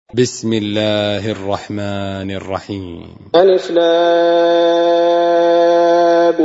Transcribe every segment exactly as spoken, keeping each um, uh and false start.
بسم الله الرحمن الرحيم. ألف لام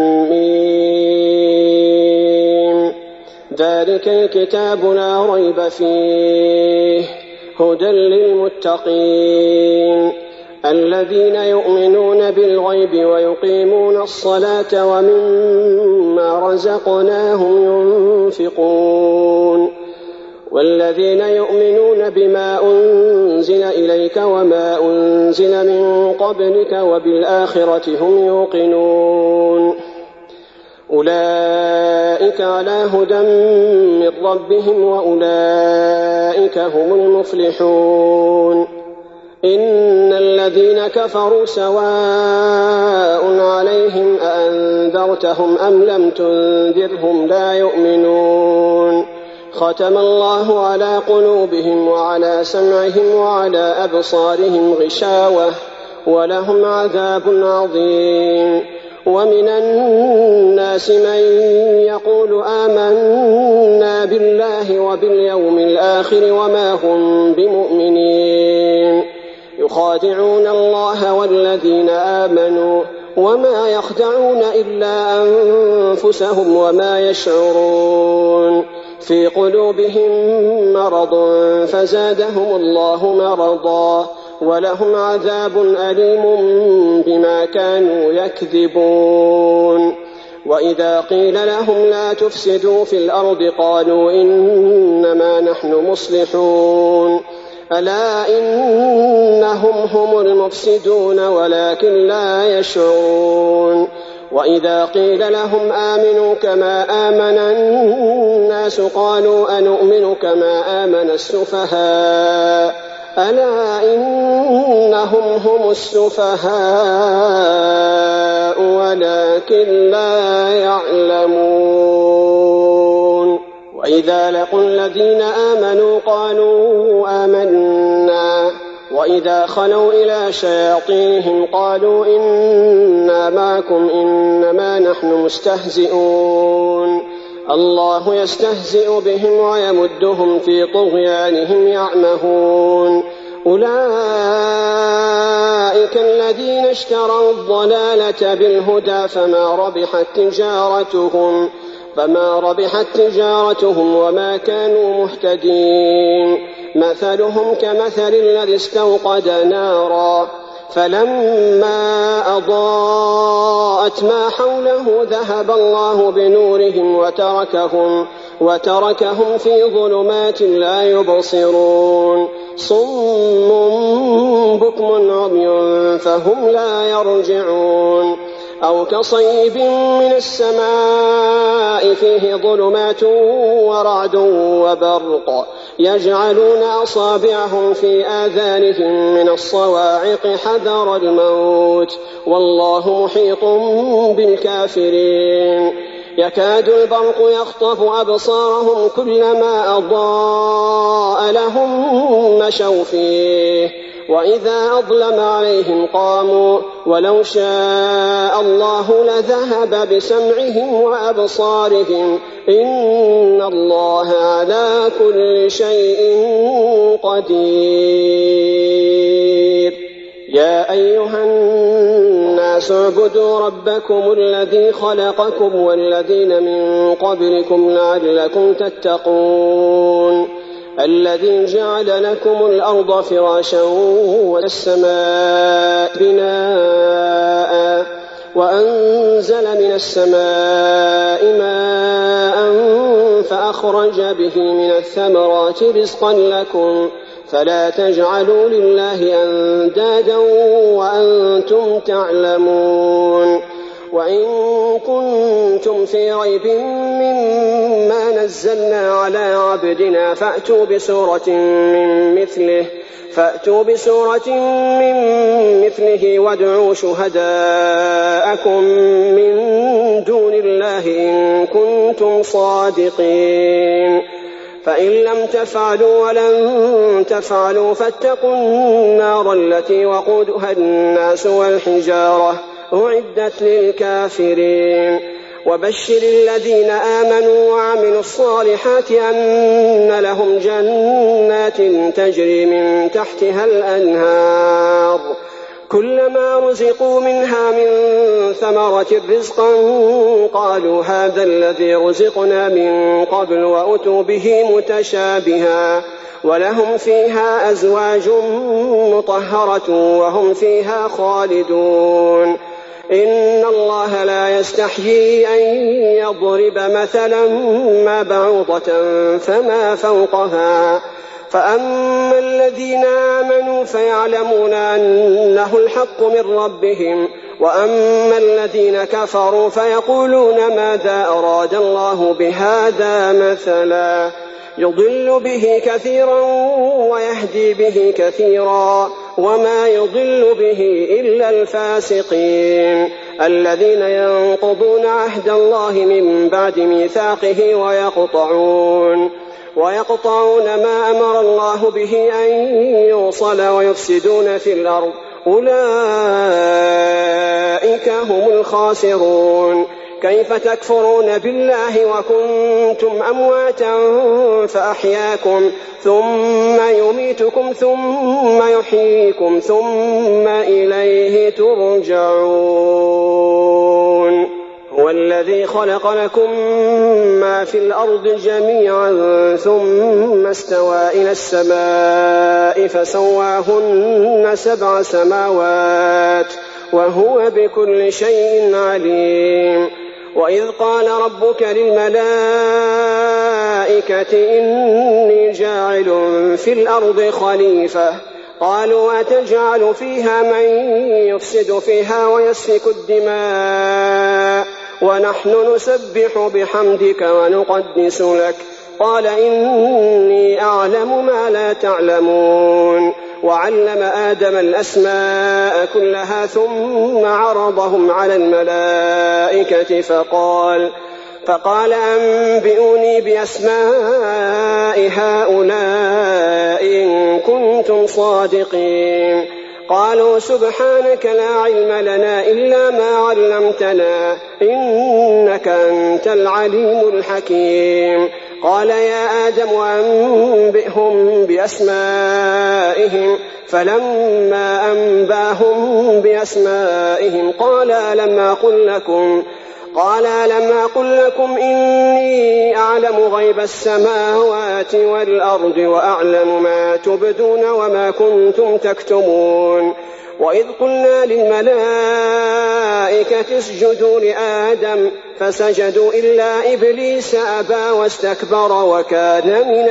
ميم. ذلك الكتاب لا ريب فيه هدى للمتقين الذين يؤمنون بالغيب ويقيمون الصلاة ومما رزقناهم ينفقون والذين يؤمنون بما أنزل إليك وما أنزل من قبلك وبالآخرة هم يوقنون أولئك على هدى من ربهم وأولئك هم المفلحون. إن الذين كفروا سواء عليهم أأنذرتهم أم لم تنذرهم لا يؤمنون. ختم الله على قلوبهم وعلى سمعهم وعلى أبصارهم غشاوة ولهم عذاب عظيم. ومن الناس من يقول آمنا بالله وباليوم الآخر وما هم بمؤمنين يخادعون الله والذين آمنوا وما يخدعون إلا أنفسهم وما يشعرون. في قلوبهم مرض فزادهم الله مرضا ولهم عذاب أليم بما كانوا يكذبون. وإذا قيل لهم لا تفسدوا في الأرض قالوا إنما نحن مصلحون ألا إنهم هم المفسدون ولكن لا يشعرون. وإذا قيل لهم آمنوا كما آمن الناس قالوا أنؤمن كما آمن السفهاء ألا إنهم هم السفهاء ولكن لا يعلمون. وإذا لقوا الذين آمنوا قالوا آمنا وإذا خلوا إلى شياطينهم قالوا إنا معكم إنما نحن مستهزئون. الله يستهزئ بهم ويمدهم في طغيانهم يعمهون. أولئك الذين اشتروا الضلالة بالهدى فما ربحت تجارتهم فما ربحت تجارتهم وما كانوا مهتدين. مثلهم كمثل الذي استوقد نارا فلما أضاءت ما حوله ذهب الله بنورهم وتركهم, وتركهم في ظلمات لا يبصرون. صم بكم عمي فهم لا يرجعون. أو كصيب من السماء فيه ظلمات ورعد وبرق يجعلون أصابعهم في آذانهم من الصواعق حذر الموت والله محيط بالكافرين. يكاد البرق يخطف أبصارهم كلما أضاء لهم مشوا فيه وإذا أظلم عليهم قاموا ولو شاء الله لذهب بسمعهم وأبصارهم إن الله على كل شيء قدير. يا أيها الناس اعبدوا ربكم الذي خلقكم والذين من قبلكم لعلكم تتقون الذي جعل لكم الأرض فراشا والسماء بناء وأنزل من السماء ماء فأخرج به من الثمرات رزقا لكم فلا تجعلوا لله أندادا وأنتم تعلمون. وإن كنتم في ريب مما نزلنا على عبدنا فأتوا بسورة من مثله فأتوا بسورة من مثله وادعوا شهداءكم من دون الله إن كنتم صادقين. فإن لم تفعلوا ولن تفعلوا فاتقوا النار التي وقودها الناس والحجارة أعدت للكافرين. وبشر الذين آمنوا وعملوا الصالحات أن لهم جنات تجري من تحتها الأنهار كلما رزقوا منها من ثمرة رزقا قالوا هذا الذي رزقنا من قبل وأتوا به متشابها ولهم فيها أزواج مطهرة وهم فيها خالدون إن الله لا يستحيي أن يضرب مثلا ما بعوضة فما فوقها فأما الذين آمنوا فيعلمون أنه الحق من ربهم وأما الذين كفروا فيقولون ماذا أراد الله بهذا مثلا يضل به كثيرا ويهدي به كثيرا وما يضل به إلا الفاسقين الذين ينقضون عهد الله من بعد ميثاقه ويقطعون ويقطعون ما أمر الله به أن يوصل ويفسدون في الأرض أولئك هم الخاسرون كيف تكفرون بالله وكنتم أمواتا فأحياكم ثم يميتكم ثم يحييكم ثم إليه ترجعون هو الذي خلق لكم ما في الأرض جميعا ثم استوى إلى السماء فسواهن سبع سماوات وهو بكل شيء عليم وإذ قال ربك للملائكة إني جاعل في الأرض خليفة قالوا أتجعل فيها من يفسد فيها ويسفك الدماء ونحن نسبح بحمدك ونقدس لك قال إني أعلم ما لا تعلمون وعلم آدم الأسماء كلها ثم عرضهم على الملائكة فقال فقال أنبئوني بأسماء هؤلاء إن كنتم صادقين قالوا سبحانك لا علم لنا إلا ما علمتنا إنك أنت العليم الحكيم قال يا آدم أنبئهم بأسمائهم فلما أنباهم بأسمائهم قال ألم أقل لكم قال ألم أقل لكم إني أعلم غيب السماوات والأرض وأعلم ما تبدون وما كنتم تكتمون وإذ قلنا للملائكة اسجدوا لآدم فسجدوا إلا إبليس أبى واستكبر وكان من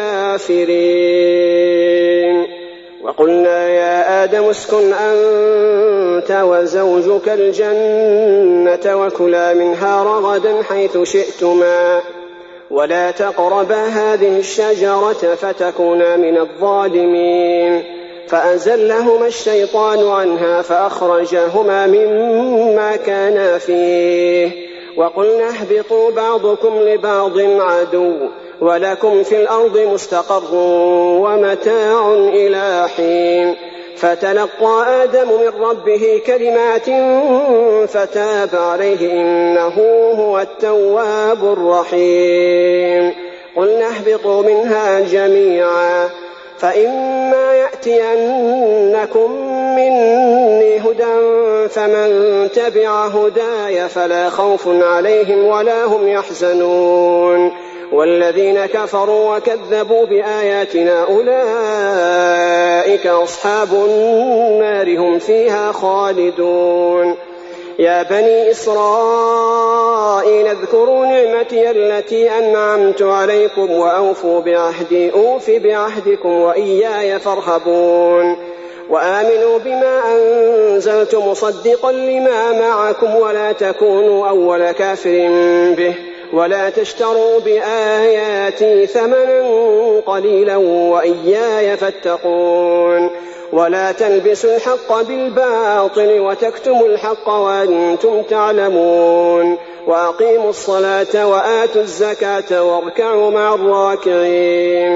الكافرين وقلنا يا آدم اسكن أنت وزوجك الجنة وكلا منها رغدا حيث شئتما ولا تقربا هذه الشجرة فتكونا من الظالمين فأزلهما الشيطان عنها فأخرجهما مما كانا فيه وقلنا اهبطوا بعضكم لبعض عدو ولكم في الأرض مستقر ومتاع إلى حين فتلقى آدم من ربه كلمات فتاب عليه إنه هو التواب الرحيم قلنا اهبطوا منها جميعا فإما يأتينكم مني هدى فمن تبع هداي فلا خوف عليهم ولا هم يحزنون والذين كفروا وكذبوا بآياتنا أولئك أصحاب النار هم فيها خالدون يا بني إسرائيل اذكروا نعمتي التي أنعمت عليكم وأوفوا بعهدي أوف بعهدكم وإياي فارهبون وآمنوا بما أنزلت مصدقا لما معكم ولا تكونوا أول كافر به ولا تشتروا بآياتي ثمنا قليلا وإياي فاتقون ولا تلبسوا الحق بالباطل وتكتموا الحق وأنتم تعلمون وأقيموا الصلاة وآتوا الزكاة واركعوا مع الراكعين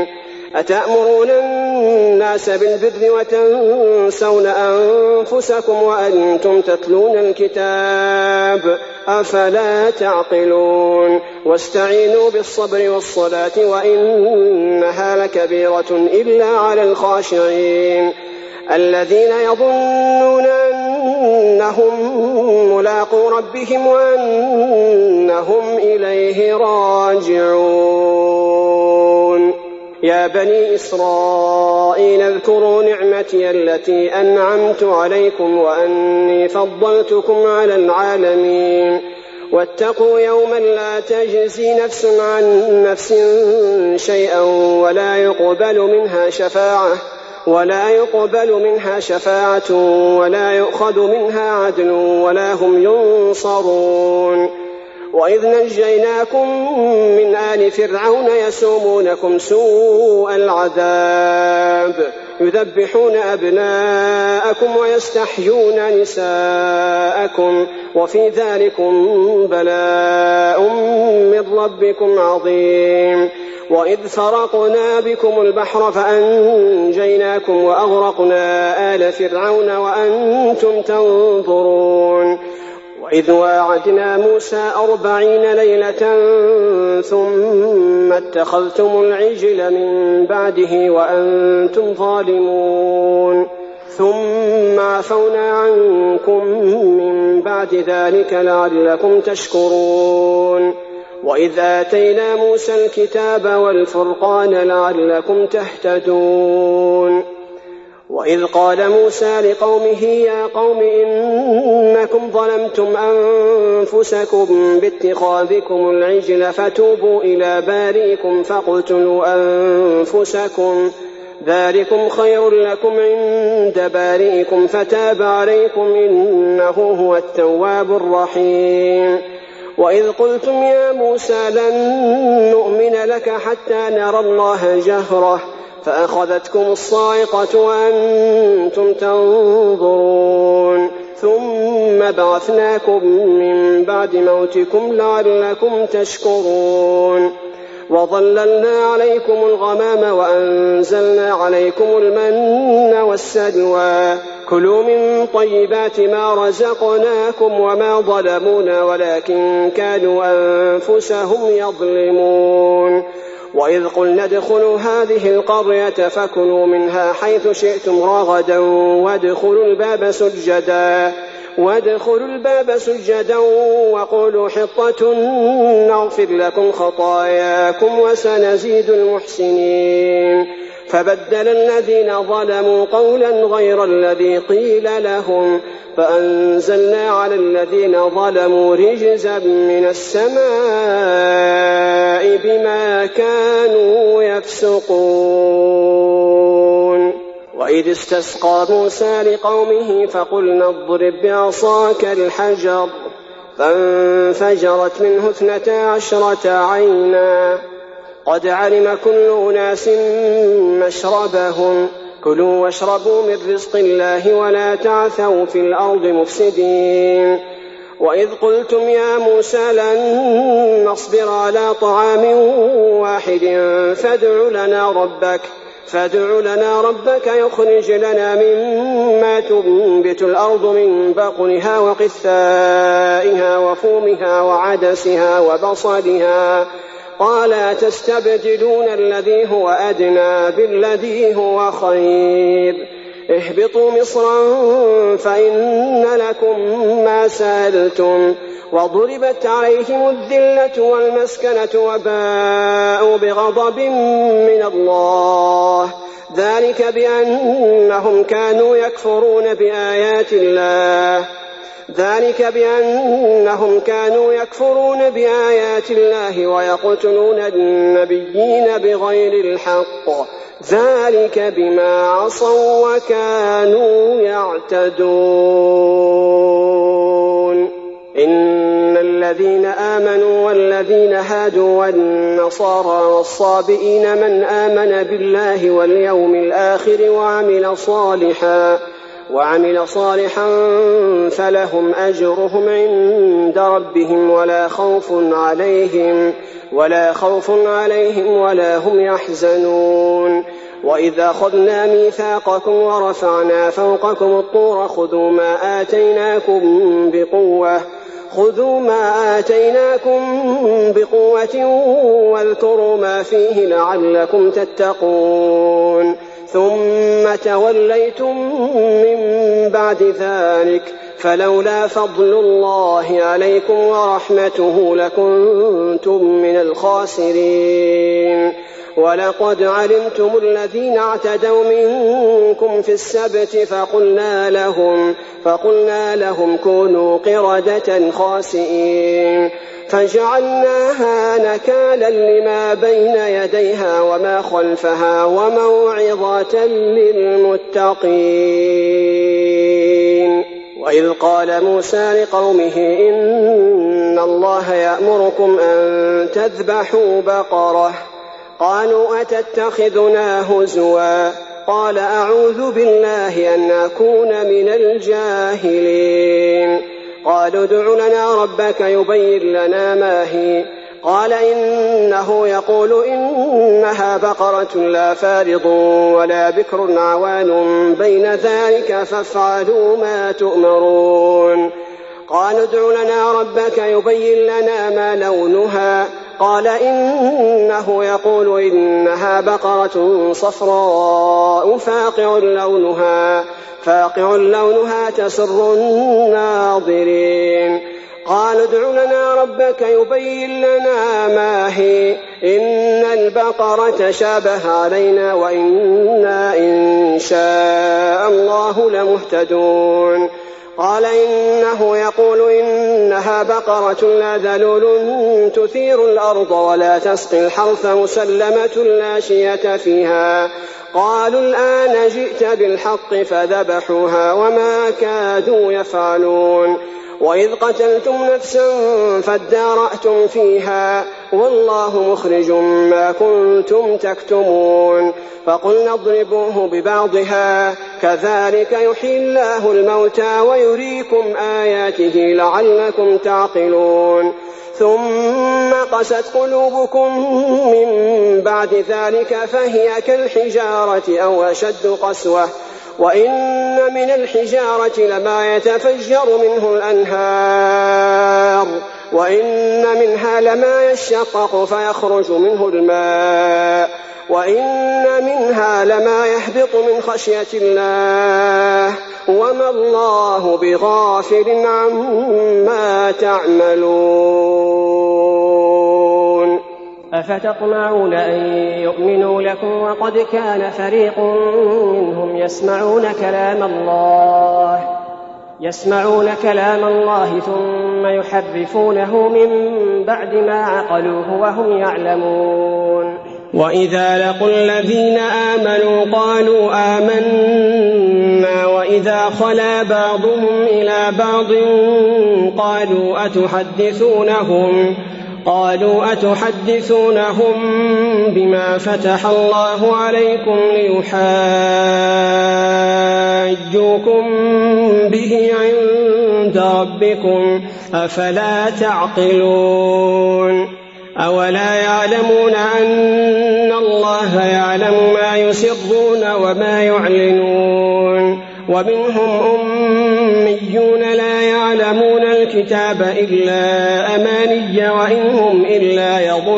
أتأمرون الناس بالبر وتنسون أنفسكم وأنتم تتلون الكتاب أفلا تعقلون واستعينوا بالصبر والصلاة وإنها لكبيرة إلا على الخاشعين الذين يظنون أنهم ملاقو ربهم وأنهم إليه راجعون يا بني إسرائيل اذكروا نعمتي التي أنعمت عليكم وأني فضلتكم على العالمين واتقوا يوما لا تجزي نفس عن نفس شيئا ولا يقبل منها شفاعة ولا يقبل منها شفاعة ولا يؤخذ منها عدل ولا هم ينصرون وإذ نجيناكم من آل فرعون يسومونكم سوء العذاب يذبحون أبناءكم ويستحيون نساءكم وفي ذلكم بلاء من ربكم عظيم وإذ فرقنا بكم البحر فأنجيناكم وأغرقنا آل فرعون وأنتم تنظرون وإذ واعدنا موسى أربعين ليلة ثم اتخذتم العجل من بعده وأنتم ظالمون ثم عفونا عنكم من بعد ذلك لعلكم تشكرون وإذ آتينا موسى الكتاب والفرقان لعلكم تهتدون وإذ قال موسى لقومه يا قوم إنكم ظلمتم أنفسكم باتخاذكم العجل فتوبوا إلى بارئكم فاقتلوا أنفسكم ذلكم خير لكم عند بارئكم فتاب عليكم إنه هو التواب الرحيم وإذ قلتم يا موسى لن نؤمن لك حتى نرى الله جهرة فأخذتكم الصاعقة وأنتم تنظرون ثم بعثناكم من بعد موتكم لعلكم تشكرون وظللنا عليكم الغمام وأنزلنا عليكم المن والسلوى كلوا من طيبات ما رزقناكم وما ظلمونا ولكن كانوا أنفسهم يظلمون وإذ قلنا ادخلوا هذه القرية فكلوا منها حيث شئتم رغدا وادخلوا الباب سجدا وادخلوا الباب سجدا وقولوا حطة نغفر لكم خطاياكم وسنزيد المحسنين فبدل الذين ظلموا قولا غير الذي قيل لهم فأنزلنا على الذين ظلموا رجزا من السماء بما كانوا يفسقون وإذ استسقى موسى لقومه فقلنا اضرب بعصاك الحجر فانفجرت منه اثنتا عشرة عينا قد علم كل أناس مشربهم كلوا واشربوا من رزق الله ولا تعثوا في الأرض مفسدين وإذ قلتم يا موسى لن نصبر على طعام واحد فادع لنا ربك فادع لنا ربك يخرج لنا مما تنبت الأرض من بقلها وقثائها وفومها وعدسها وبصلها قال تستبدلون الذي هو أدنى بالذي هو خير اهبطوا مصرا فإن لكم ما سألتم وضربت عليهم الذلة والمسكنة وباءوا بغضب من الله ذلك بأنهم كانوا يكفرون بآيات الله ذلك بأنهم كانوا يكفرون بآيات الله ويقتلون النبيين بغير الحق ذلك بما عصوا وكانوا يعتدون إن الذين آمنوا والذين هادوا والنصارى والصابئين من آمن بالله واليوم الآخر وعمل صالحا وعمل صالحا فلهم أجرهم عند ربهم ولا خوف عليهم ولا خوف عليهم ولا هم يحزنون. وإذا أخذنا ميثاقكم ورفعنا فوقكم الطور خذوا ما آتيناكم بقوة خذوا ما آتيناكم بقوة واذكروا ما فيه لعلكم تتقون ثم توليتم من بعد ذلك فلولا فضل الله عليكم ورحمته لكنتم من الخاسرين. ولقد علمتم الذين اعتدوا منكم في السبت فقلنا لهم, فقلنا لهم كونوا قردة خاسئين فجعلناها نكالا لما بين يديها وما خلفها وموعظة للمتقين. وإذ قال موسى لقومه إن الله يأمركم أن تذبحوا بقرة قالوا أتتخذنا هزوا قال أعوذ بالله أن أكون من الجاهلين. قالوا ادع لنا ربك يبين لنا ما هي قال إنه يقول إنها بقرة لا فارض ولا بكر عوان بين ذلك فافعلوا ما تؤمرون. قالوا ادع لنا ربك يبين لنا ما لونها قال إنه يقول إنها بقرة صفراء فاقع لونها فاقع لونها تسر الناظرين. قالوا ادع لنا ربك يبين لنا ما هي إن البقرة شابه علينا وإنا إن شاء الله لمهتدون. قال إنه يقول إنها بقرة لا ذلول تثير الأرض ولا تسقي الحرث مسلمة لا شية فيها. قالوا الآن جئت بالحق فذبحوها وما كادوا يفعلون. وإذ قتلتم نفسا فادارأتم فيها والله مخرج ما كنتم تكتمون. فقلنا اضربوه ببعضها كذلك يحيي الله الموتى ويريكم آياته لعلكم تعقلون. ثم قست قلوبكم من بعد ذلك فهي كالحجارة أو أشد قسوة وإن من الحجارة لما يتفجر منه الأنهار وإن منها لما يشقق فيخرج منه الماء وإن منها لما يهبط من خشية الله وما الله بغافل عما تعملون. أفتطمعون أن يؤمنوا لكم وقد كان فريق منهم يسمعون كلام الله يسمعون كلام الله ثم يحرفونه من بعد ما عقلوه وهم يعلمون. وإذا لقوا الذين آمنوا قالوا آمنا وإذا خلا بعضهم إلى بعض قالوا أتحدثونهم قالوا أتحدثونهم بما فتح الله عليكم ليحاجوكم به عند ربكم أفلا تعقلون. أولا يعلمون أن الله يعلم ما يسرون وما يعلنون. ومنهم أميون لا يعلمون الكتاب إلا أماني وإنهم إلا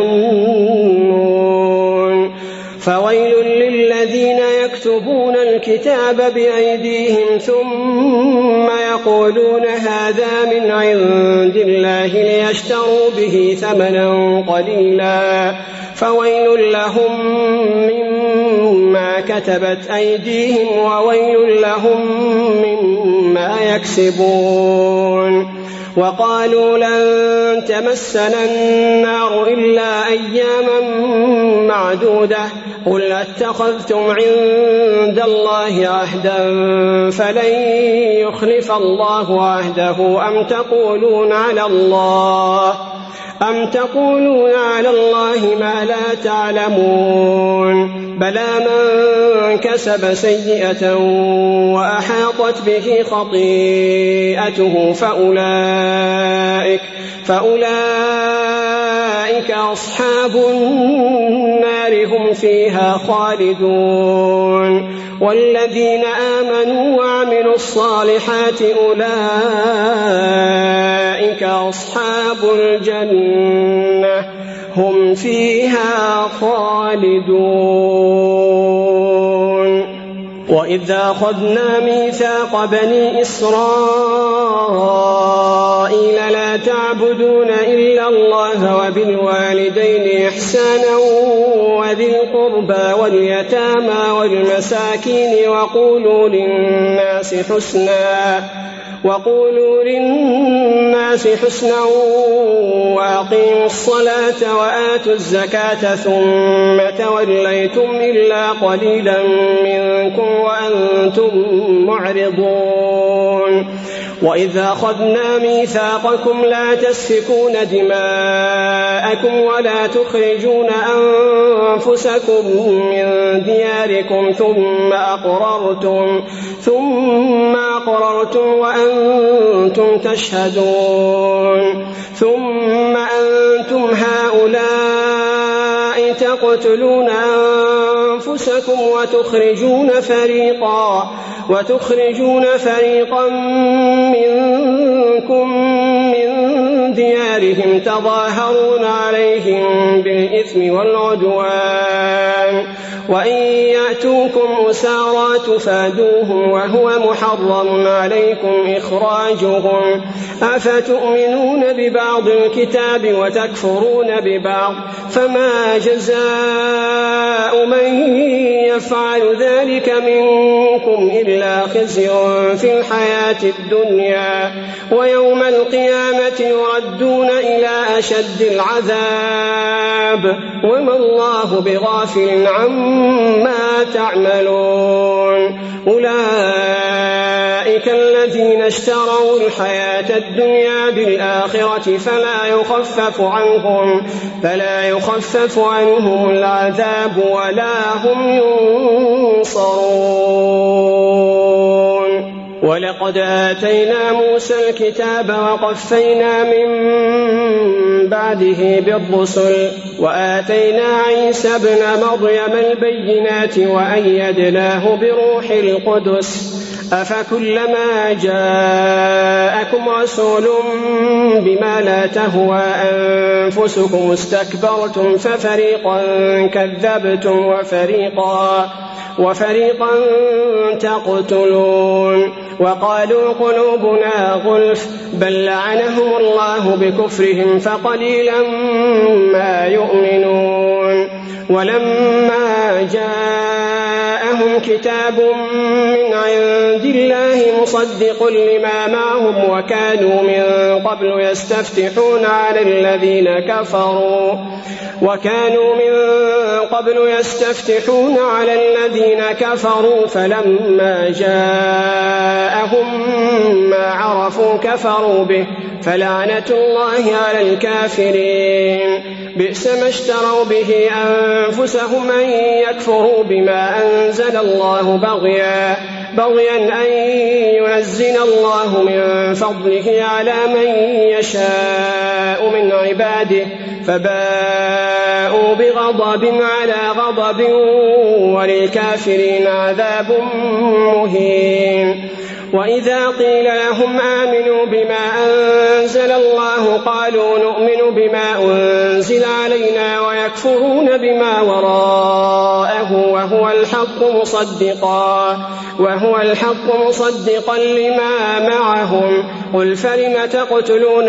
يظنون. فويل للذين يكتبون الكتاب بأيديهم ثم يقولون هذا من عند الله ليشتروا به ثمنا قليلا فويل لهم مما كتبت أيديهم وويل لهم مما يكسبون. وقالوا لن تمسنا النار إلا أياما معدودة قل اتخذتم عند الله عهدا فلن يخلف الله عهده أم تقولون على الله أم تقولون على الله ما لا تعلمون بلى من كسب سيئة وأحاطت به خطيئته فأولئك, فأولئك أصحاب النار هم فيها خالدون والذين آمنوا وعملوا الصالحات أولئك أصحاب الجنة هم فيها خالدون وإذا أخذنا ميثاق بني إسرائيل لا تعبدون إلا الله وبالوالدين إحسانا وذي القربى واليتامى والمساكين وقولوا للناس حسنا وقولوا للناس حسنا وأقيموا الصلاة وآتوا الزكاة ثم توليتم إلا قليلا منكم وأنتم معرضون وإذا أخذنا ميثاقكم لا تسفكون دماءكم ولا تخرجون أنفسكم من دياركم ثم أقررتم ثم أقررتم وأنتم تشهدون ثم أنتم هؤلاء تقتلون أنفسكم وتخرجون فريقا وتخرجون فريقا منكم من ديارهم تظاهرون عليهم بالإثم والعدوان وإن يأتوكم أسارى تفادوهم وهو محرم عليكم إخراجهم أفتؤمنون ببعض الكتاب وتكفرون ببعض فما جزاء من يفعل ذلك منكم إلا خزي في الحياة الدنيا ويوم القيامة يردون إلى أشد العذاب وما الله بغافل عما تعملون أولئك الذين اشتروا الحياة الدنيا بالآخرة فلا يخفف عنهم فلا يخفف عنهم العذاب ولا هم ينصرون ولقد آتينا موسى الكتاب وقفينا من بعده بالرسل وآتينا عيسى ابن مريم البينات وأيدناه بروح القدس أفكلما جاءكم رسول بما لا تهوى أنفسكم استكبرتم ففريقا كذبتم وفريقا وفريقا تقتلون وقالوا قلوبنا غلف بل لعنهم الله بكفرهم فقليلا ما يؤمنون ولما جاءهم كتاب من عند الله مصدق لما معهم وكانوا من قبل يستفتحون على الذين كفروا وكانوا من قبل يستفتحون على الذين كفروا فلما جاءهم ما عرفوا كفروا به فلعنة الله على الكافرين بئس ما اشتروا به أنفسهم أن يكفروا بما أنزل الله بغيا بغيا أن ينزل الله من فضله على من يشاء من عباده فباءوا بغضب على غضب وللكافرين عذاب مهين وإذا قيل لهم آمنوا بما أنزل الله قالوا نؤمن بما أنزل علينا ويكفرون بما وراءه وهو الحق مصدقا وهو الحق مصدقا لما معهم قل فلم تقتلون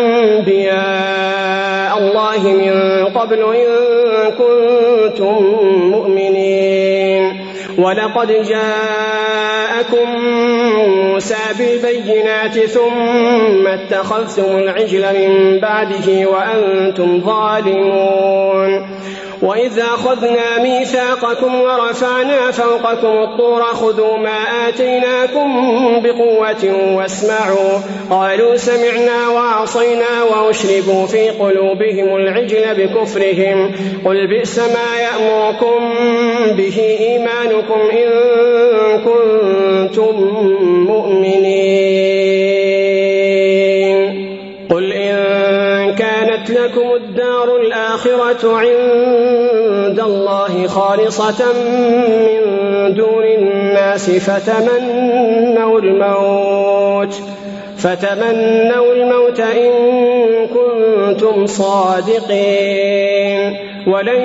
أنبياء الله من قبل إن كنتم مؤمنين ولقد جاءكم موسى بالبينات ثم اتخذتم العجل من بعده وأنتم ظالمون وإذ أخذنا ميثاقكم ورفعنا فوقكم الطور خذوا ما آتيناكم بقوة واسمعوا قالوا سمعنا وعصينا وأشربوا في قلوبهم العجل بكفرهم قل بئس ما يأمركم به إيمانكم إن كنتم مؤمنين قل إن كانت لكم الدار الآخرة عند الله خالصة من دون الناس فتمنوا الموت فتمنوا الموت إن كنتم صادقين ولن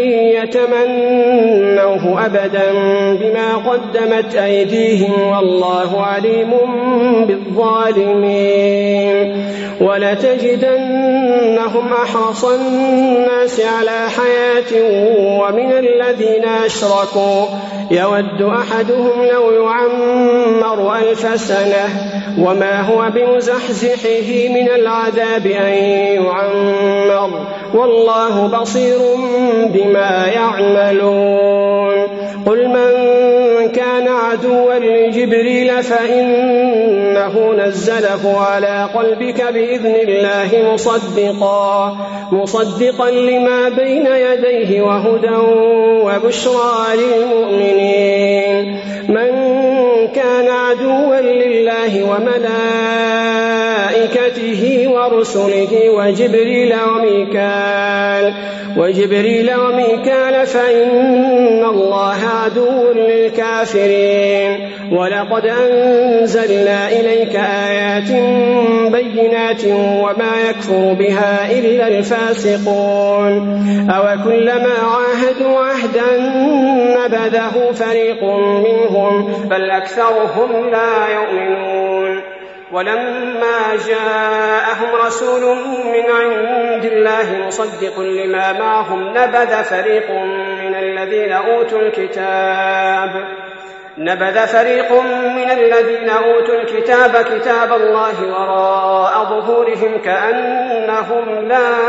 يتمنوه أبدا بما قدمت أيديهم والله عليم بالظالمين ولتجدنهم أحرص الناس على حياة ومن الذين أشركوا يود أحدهم لو يعمر ألف سنة وما هو بمزحزحه من العذاب أن يعمر والله بصير بما يعملون قل من كان عدوا لجبريل فإنه نزله على قلبك بإذن الله مصدقا مصدقا لما بين يديه وهدى وبشرى للمؤمنين من كان عدوا لله وملائكته ورسله وجبريل وميكال وجبريل وميكال فإن الله عدو للكافرين ولقد أنزلنا إليك آيات بينات وما يكفر بها إلا الفاسقون أو كلما عاهدوا عهدا نبذه فريق منهم بل أكثرهم لا يؤمنون ولما جاءهم رسول من عند الله مصدق لما معهم نبذ فريق من الذين أوتوا الكتاب نبذ فريق من الذين أوتوا الكتاب كتاب الله وراء ظهورهم كأنهم لا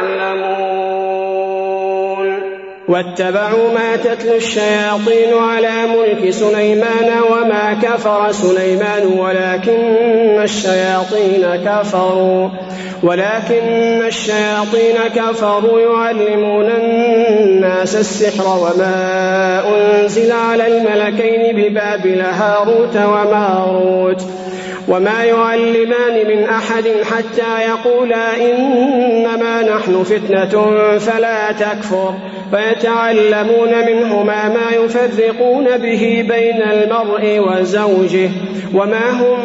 يعلمون واتبعوا ما تتلو الشياطين على ملك سليمان وما كفر سليمان ولكن الشياطين كفروا ولكن الشياطين كفروا يعلمون الناس السحر وما أنزل على الملكين ببابل هاروت وماروت وما يعلمان من أحد حتى يقولا إنما نحن فتنة فلا تكفر فيتعلمون منهما ما يفرقون به بين المرء وزوجه وما هم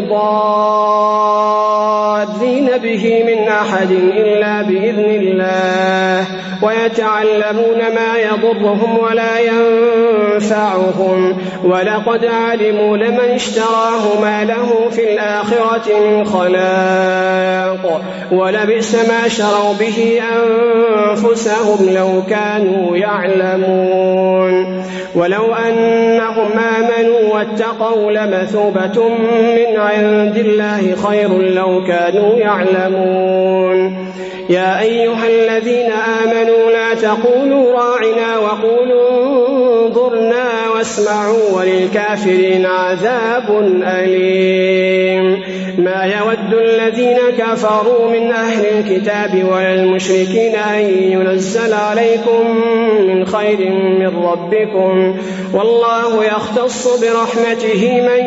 بضارين به من أحد إلا بإذن الله ويتعلمون ما يضرهم ولا ينفعهم ولقد علموا لمن اشتراه ما له في الآخرة من خلاق ولبئس ما شروا به أنفسهم لو كانوا يعلمون ولو أنهم آمنوا واتقوا لمثوبة من عند الله خير لو كانوا يعلمون يا أيها الذين آمنوا لا تقولوا راعنا وقولوا انظرنا واسمعوا وللكافرين عذاب أليم ما يود الذين كفروا من أهل الكتاب ولا المشركين أن ينزل عليكم من خير من ربكم والله يختص برحمته من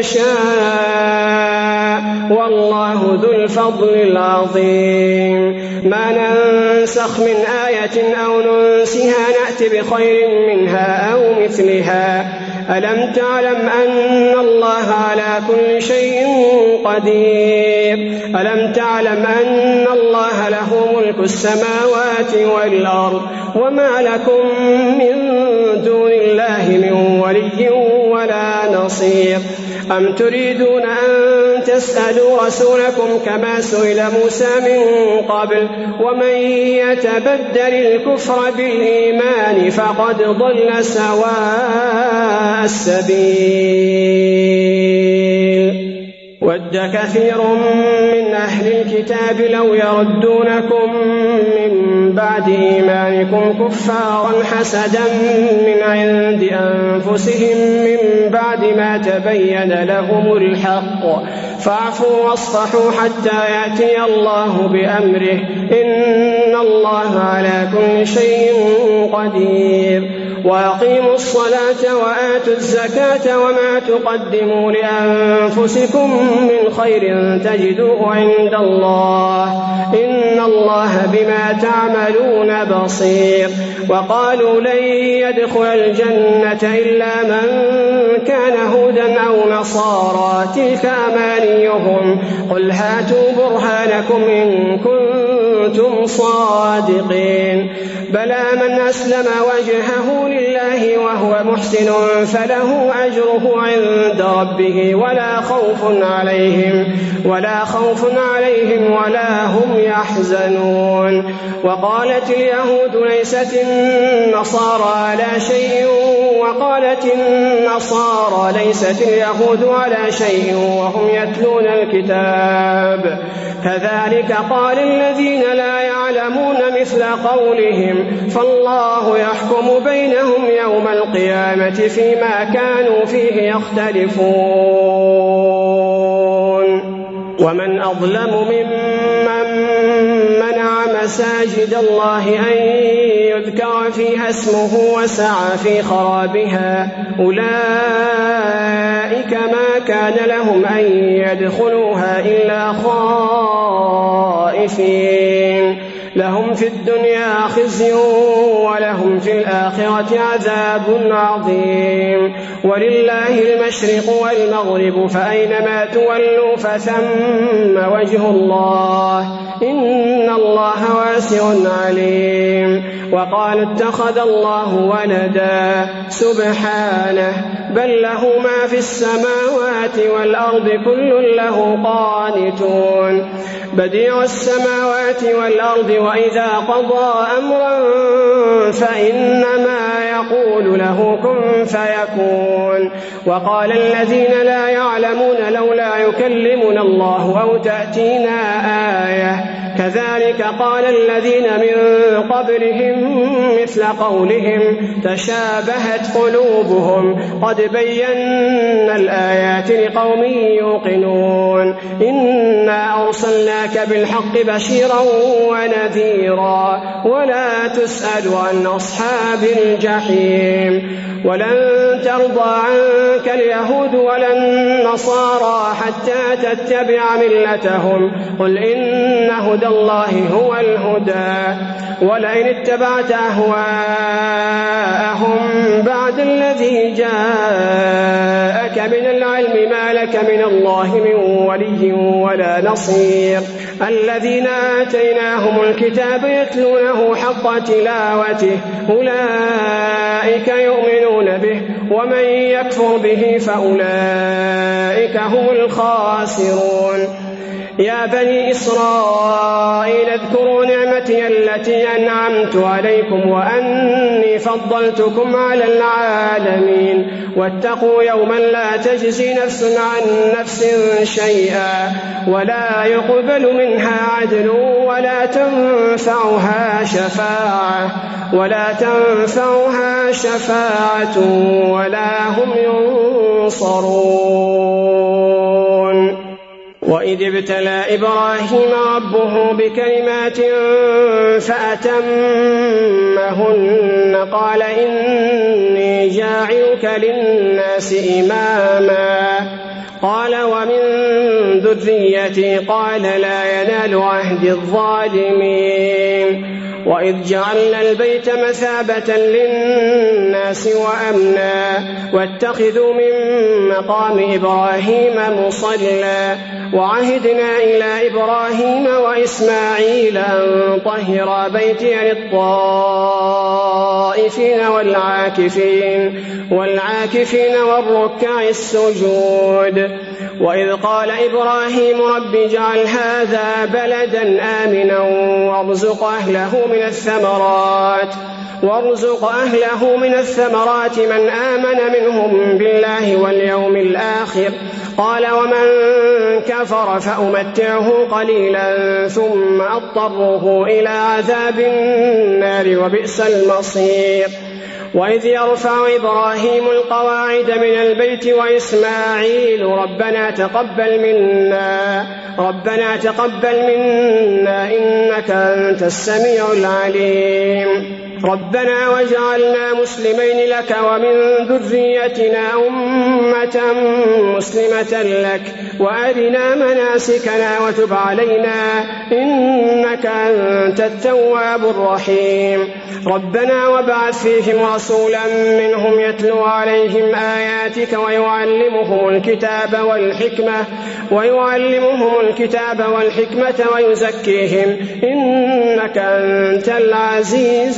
يشاء والله ذو الفضل العظيم ما ننسخ من آية أو ننسها نأت بخير منها أو مثلها ألم تعلم أن الله على كل شيء قدير ألم تعلم أن الله له ملك السماوات والأرض وما لكم من دون الله من ولي ولا نصير أم تريدون أن تسألوا رسولكم كما سئل موسى من قبل ومن يتبدل الكفر بالإيمان فقد ضل سواء السبيل ود كثير من من أهل الكتاب لو يردونكم من بعد إيمانكم كفارا حسدا من عند أنفسهم من بعد ما تبين لهم الحق فاعفوا واصفحوا حتى يأتي الله بأمره إن الله على كل شيء قدير وأقيموا الصلاة وآتوا الزكاة وما تقدموا لأنفسكم من خير تجدوه عند الله إن الله بما تعملون بصير وقالوا لن يدخل الجنة إلا من كان هودا أو نصارى تلك أمانيهم قل هاتوا برهانكم إن كنتم صادقين بلى من أسلم وجهه لله وهو محسن فله أجره عند ربه ولا خوف عليهم ولا خوف عليهم ولا هم يحزنون وقالت اليهود ليست النصارى على شيء وقالت النصارى ليست اليهود على شيء وهم يتلون الكتاب كذلك قال الذين لا يعلمون مثل قولهم فالله يحكم بينهم يوم القيامة فيما كانوا فيه يختلفون ومن أظلم ممن منع مساجد الله أن يذكر فيها اسمه وسعى في خرابها أولئك ما كان لهم أن يدخلوها إلا خائفين لهم في الدنيا خزي ولهم في الآخرة عذاب عظيم ولله المشرق والمغرب فأينما تولوا فثم وجه الله إن الله واسع عليم وقال اتخذ الله ولدا سبحانه بل له ما في السماوات والأرض كل له قانتون بديع السماوات والأرض وإذا قضى أمرا فإنما يقول له كن فيكون وقال الذين لا يعلمون لولا يكلمنا الله أو تأتينا آية كذلك قال الذين من قبلهم مثل قولهم تشابهت قلوبهم قد بينا الآيات لقوم يوقنون إنا أرسلناك بالحق بشيرا ونذيرا ولا تسأل عن أصحاب الجحيم ولن ترضى عنك اليهود ولا النصارى حتى تتبع ملتهم قل إن هدى الله هو الهدى ولئن اتبعت أهواءهم بعد الذي جاءك من العلم ما لك من الله من ولي ولا نصير الذين آتيناهم الكتاب يتلونه حق تلاوته أولئك يؤمنون به ومن يكفر به فأولئك هم الخاسرون يا بني إسرائيل اذكروا نعمتي التي أنعمت عليكم وأني فضلتكم على العالمين واتقوا يوما لا تجزي نفس عن نفس شيئا ولا يقبل منها عدل ولا تنفعها شفاعة ولا تنفعها شفاعة ولا هم ينصرون وإذ ابتلى إبراهيم ربه بكلمات فأتمهن قال إني جاعلك للناس إماما قال ومن ذريتي قال لا ينال عهد الظالمين وإذ جعلنا البيت مثابة للناس وأمنا واتخذوا من مقام إبراهيم مصلى وعهدنا إلى إبراهيم وإسماعيل أن طهر بيتي للطائفين والعاكفين والعاكفين والركع السجود وإذ قال إبراهيم رب اجعل هذا بلدا آمنا وارزق أهله من الثمرات وارزق أهله من الثمرات من آمن منهم بالله واليوم الآخر. قال ومن كفر فأمتعه قليلا ثم أضطره إلى عذاب النار وبئس المصير. وإذ يرفع إبراهيم القواعد من البيت وإسماعيل ربنا تقبل منا ربنا تقبل منا إنك أنت السميع العليم. ربنا واجعلنا مسلمين لك ومن ذريتنا أمة مسلمة لك وأرنا مناسكنا وتب علينا إنك أنت التواب الرحيم. ربنا وابعث فيهم رسولا منهم يتلو عليهم آياتك ويعلمهم الكتاب والحكمة ويعلمهم الكتاب والحكمة ويزكيهم إنك أنت العزيز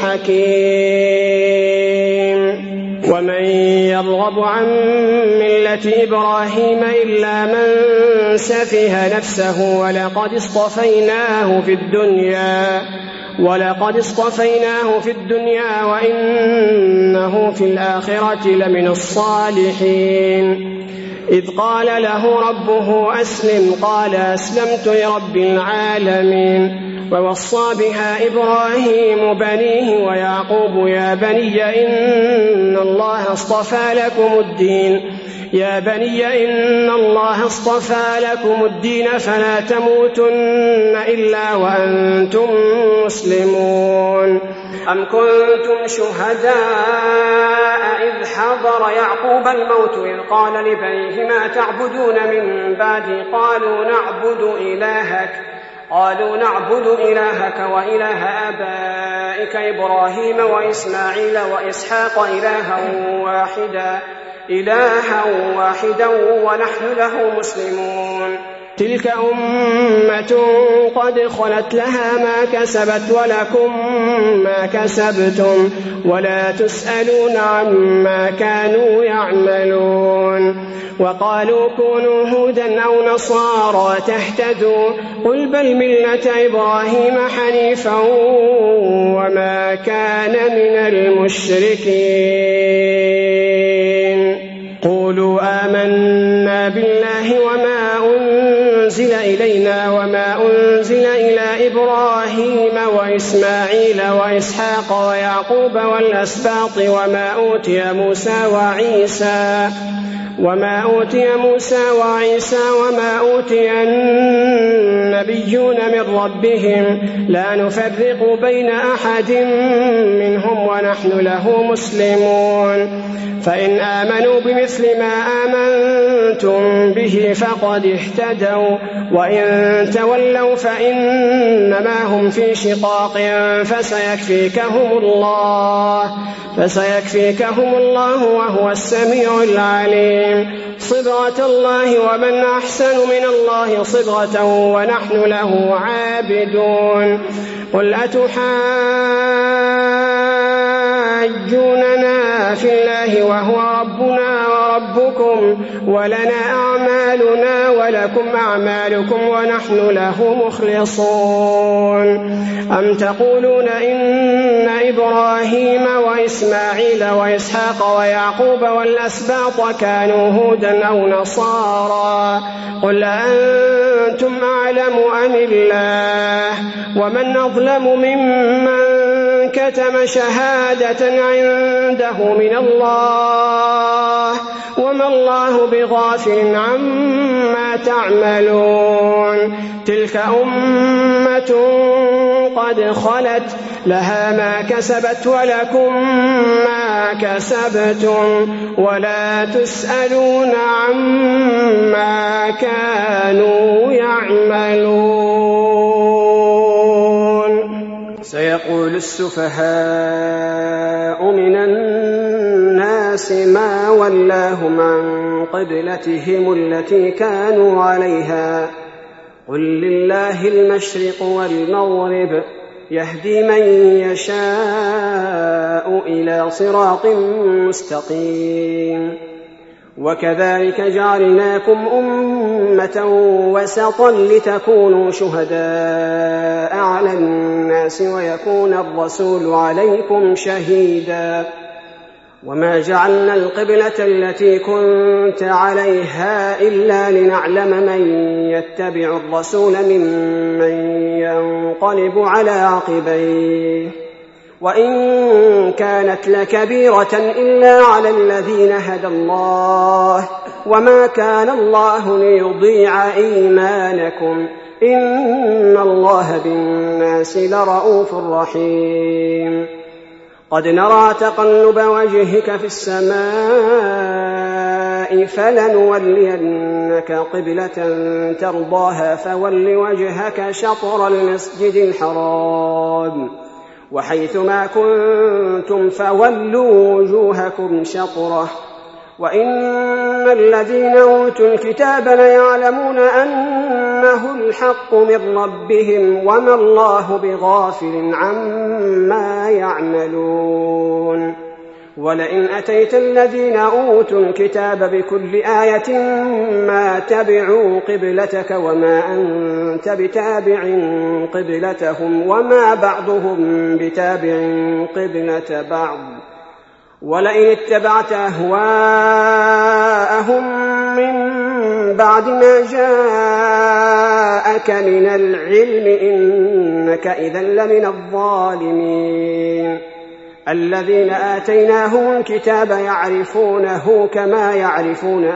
الحكيم. ومن يرغب عن ملة إبراهيم إلا من سفه نفسه ولقد اصطفيناه في الدنيا ولقد اصطفيناه في الدنيا وإنه في الآخرة لمن الصالحين. إذ قال له ربه أسلم قال أسلمت لرب العالمين. ووصى بها إبراهيم بنيه ويعقوب يا بني إن الله اصطفى لكم الدين يا بني إن الله اصطفى لكم الدين فلا تموتن إلا وأنتم مسلمون. أم كنتم شهداء إذ حضر يعقوب الموت إذ قال لبنيه ما تعبدون من بعدي قالوا نعبد إلهك قالوا نعبد إلهك وإله آبائك إبراهيم وإسماعيل وإسحاق إلها واحدا إلها واحدا ونحن له مسلمون. تلك أمة قد خلت لها ما كسبت ولكم ما كسبتم ولا تسألون عما كانوا يعملون. وقالوا كونوا هودا أو نصارى تهتدوا قل بل ملة إبراهيم حنيفا وما كان من المشركين. قولوا آمنا بالله وما أنزل إلينا وما أنزل إلى إبراهيم وإسماعيل وإسحاق ويعقوب والأسباط وما أوتي موسى وعيسى وما أوتي موسى وعيسى وما أوتي النبيون من ربهم لا نفرق بين أحد منهم ونحن له مسلمون. فإن آمنوا بمثل ما آمنتم به فقد اهتدوا وإن تولوا فإنما هم في شقاق فسيكفيكهم الله فسيكفيكهم الله وهو السميع العليم. صبغة الله ومن أحسن من الله صبغة ونحن له عابدون. قل أتحاجوننا في الله وهو ربنا وربكم ولنا أعمالنا ولكم أعمالكم ونحن له مخلصون. أم تقولون إن إبراهيم وإسماعيل وإسحاق ويعقوب والأسباط كانوا هودا أو نصارى قل أنتم أعلم أم الله ومن أظلم ممن كتم شهادة عنده من الله وما الله بغافل عما تعملون. تلك أمة قد خلت لها ما كسبت ولكم ما كسبتم ولا تسألون عما كانوا يعملون. سيقول السفهاء من الناس ما ولاهم عن قبلتهم التي كانوا عليها قل لله المشرق والمغرب يهدي من يشاء إلى صراط مستقيم. وكذلك جعلناكم أمة وسطا لتكونوا شهداء على الناس ويكون الرسول عليكم شهيدا وما جعلنا القبلة التي كنت عليها إلا لنعلم من يتبع الرسول ممن ينقلب على عقبيه وإن كانت لكبيرة إلا على الذين هدى الله وما كان الله ليضيع إيمانكم إن الله بالناس لرءوف رحيم قد نرى تقلب وجهك في السماء فلنولينك قبلة ترضاها فول وجهك شطر المسجد الحرام وحيث ما كنتم فولوا وجوهكم شطره وإن الذين أوتوا الكتاب ليعلمون أنه الحق من ربهم وما الله بغافل عما يعملون ولئن أتيت الذين أوتوا الكتاب بكل آية ما تبعوا قبلتك وما أنت بتابع قبلتهم وما بعضهم بتابع قبلة بعض ولئن اتبعت أهواءهم من بعد ما جاءك من العلم إنك إذا لمن الظالمين الذين آتيناهم الكتاب يعرفونه كما يعرفون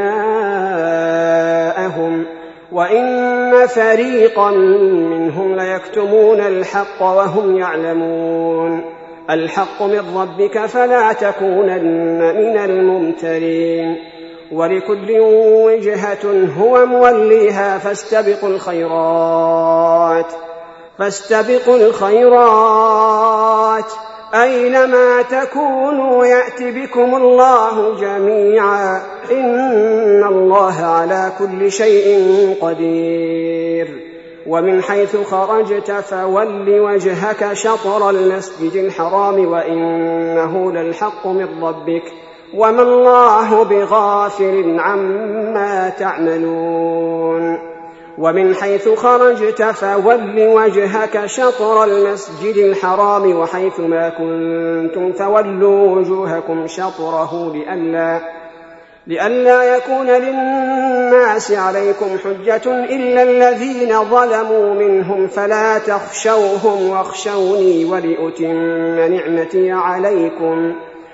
أبناءهم وإن فريقا منهم ليكتمون الحق وهم يعلمون الحق من ربك فلا تكونن من الممترين ولكل وجهة هو موليها فاستبقوا الخيرات فاستبقوا الخيرات أينما تكونوا يأت بكم الله جميعا إن الله على كل شيء قدير ومن حيث خرجت فول وجهك شطر المسجد الحرام وإنه للحق من ربك وما الله بغافل عما تعملون ومن حيث خرجت فول وجهك شطر المسجد الحرام وحيث ما كنتم فولوا وجوهكم شطره لئلا لئلا يكون للناس عليكم حجة إلا الذين ظلموا منهم فلا تخشوهم واخشوني ولأتم نعمتي عليكم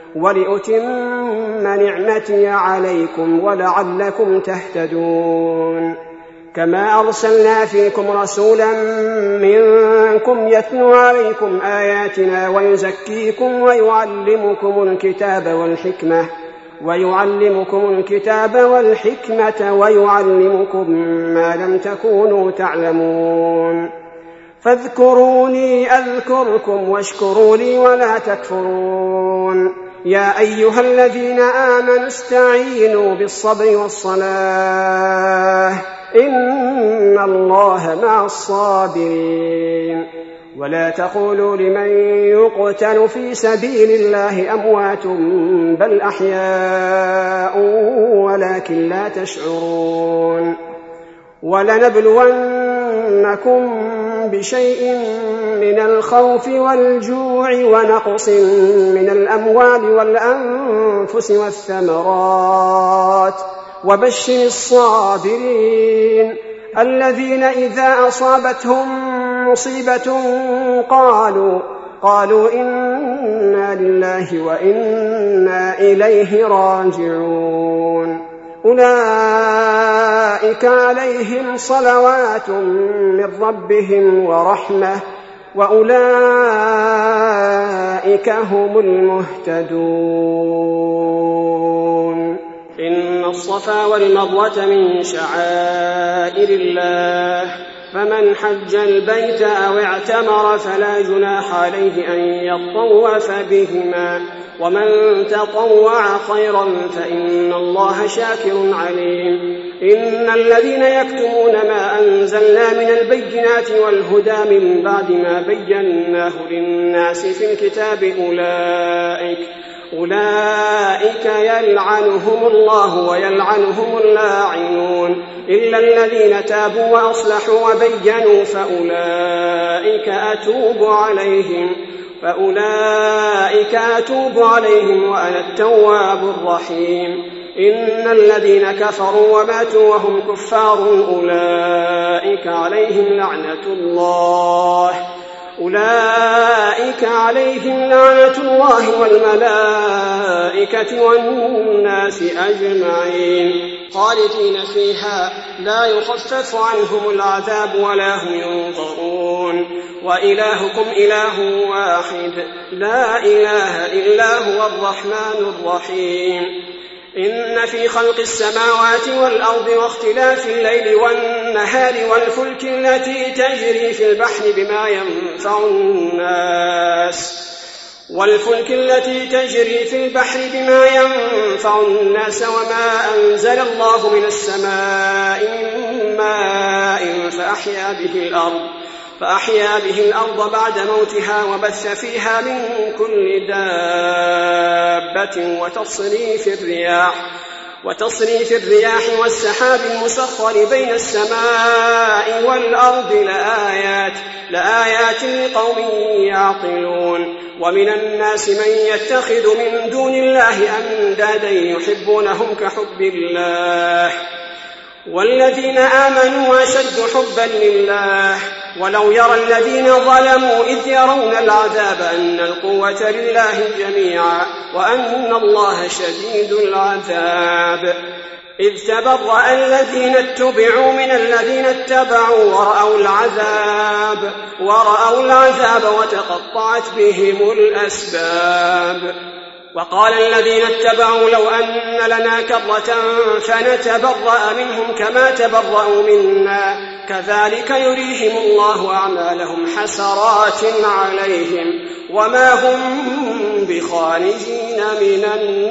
ولأتم نعمتي عليكم ولعلكم تهتدون كما أرسلنا فيكم رسولا منكم يتلو عليكم آياتنا ويزكيكم ويعلمكم الكتاب والحكمة ويعلمكم الكتاب والحكمة ويعلمكم ما لم تكونوا تعلمون فاذكروني أذكركم واشكروا لي ولا تكفرون يا أيها الذين آمنوا استعينوا بالصبر والصلاة إن الله مع الصابرين ولا تقولوا لمن يقتل في سبيل الله أموات بل أحياء ولكن لا تشعرون ولنبلونكم بشيء من الخوف والجوع ونقص من الأموال والأنفس والثمرات وبشر الصابرين الذين إذا أصابتهم مصيبة قالوا قالوا إنا لله وإنا إليه راجعون أولئك عليهم صلوات من ربهم ورحمة وأولئك هم المهتدون إن الصفا والمروة من شعائر الله فمن حج البيت أو اعتمر فلا جناح عليه أن يطوف بهما ومن تطوع خيرا فإن الله شاكر عليم إن الذين يكتمون ما أنزلنا من البينات والهدى من بعد ما بيناه للناس في الكتاب أولئك أولئك يلعنهم الله ويلعنهم اللاعنون إلا الذين تابوا وأصلحوا وبينوا فأولئك أتوب عليهم فأولئك أتوب عليهم وأنا التواب الرحيم. إن الذين كفروا وماتوا وهم كفار أولئك عليهم لعنة الله أولئك عليهم لعنة الله والملائكة والناس أجمعين خالدين فيها لا يخفف عنهم العذاب ولا هم ينظرون. وإلهكم إله واحد لا إله إلا هو الرحمن الرحيم. إن في خلق السماوات والأرض واختلاف الليل والنهار والفلك التي تجري في البحر بما ينفع الناس والفلك التي تجري في البحر بما ينفع الناس وما أنزل الله من السماء من ماء فأحيا به الأرض فأحيا به الأرض بعد موتها وبث فيها من كل دابة وتصريف الرياح وتصريف الرياح والسحاب المسخر بين السماء والأرض لآيات لآيات لقوم يعقلون. ومن الناس من يتخذ من دون الله أندادا يحبونهم كحب الله والذين آمنوا أشد حبا لله ولو يرى الذين ظلموا إذ يرون العذاب أن القوة لله جميعا وأن الله شديد العذاب. إذ تبرأ الذين اتبعوا من الذين اتبعوا ورأوا العذاب ورأوا العذاب وتقطعت بهم الأسباب. وقال الذين اتبعوا لو أن لنا كرة فنتبرأ منهم كما تبرأوا منا كذلك يريهم الله أعمالهم حسرات عليهم وما هم بخارجين من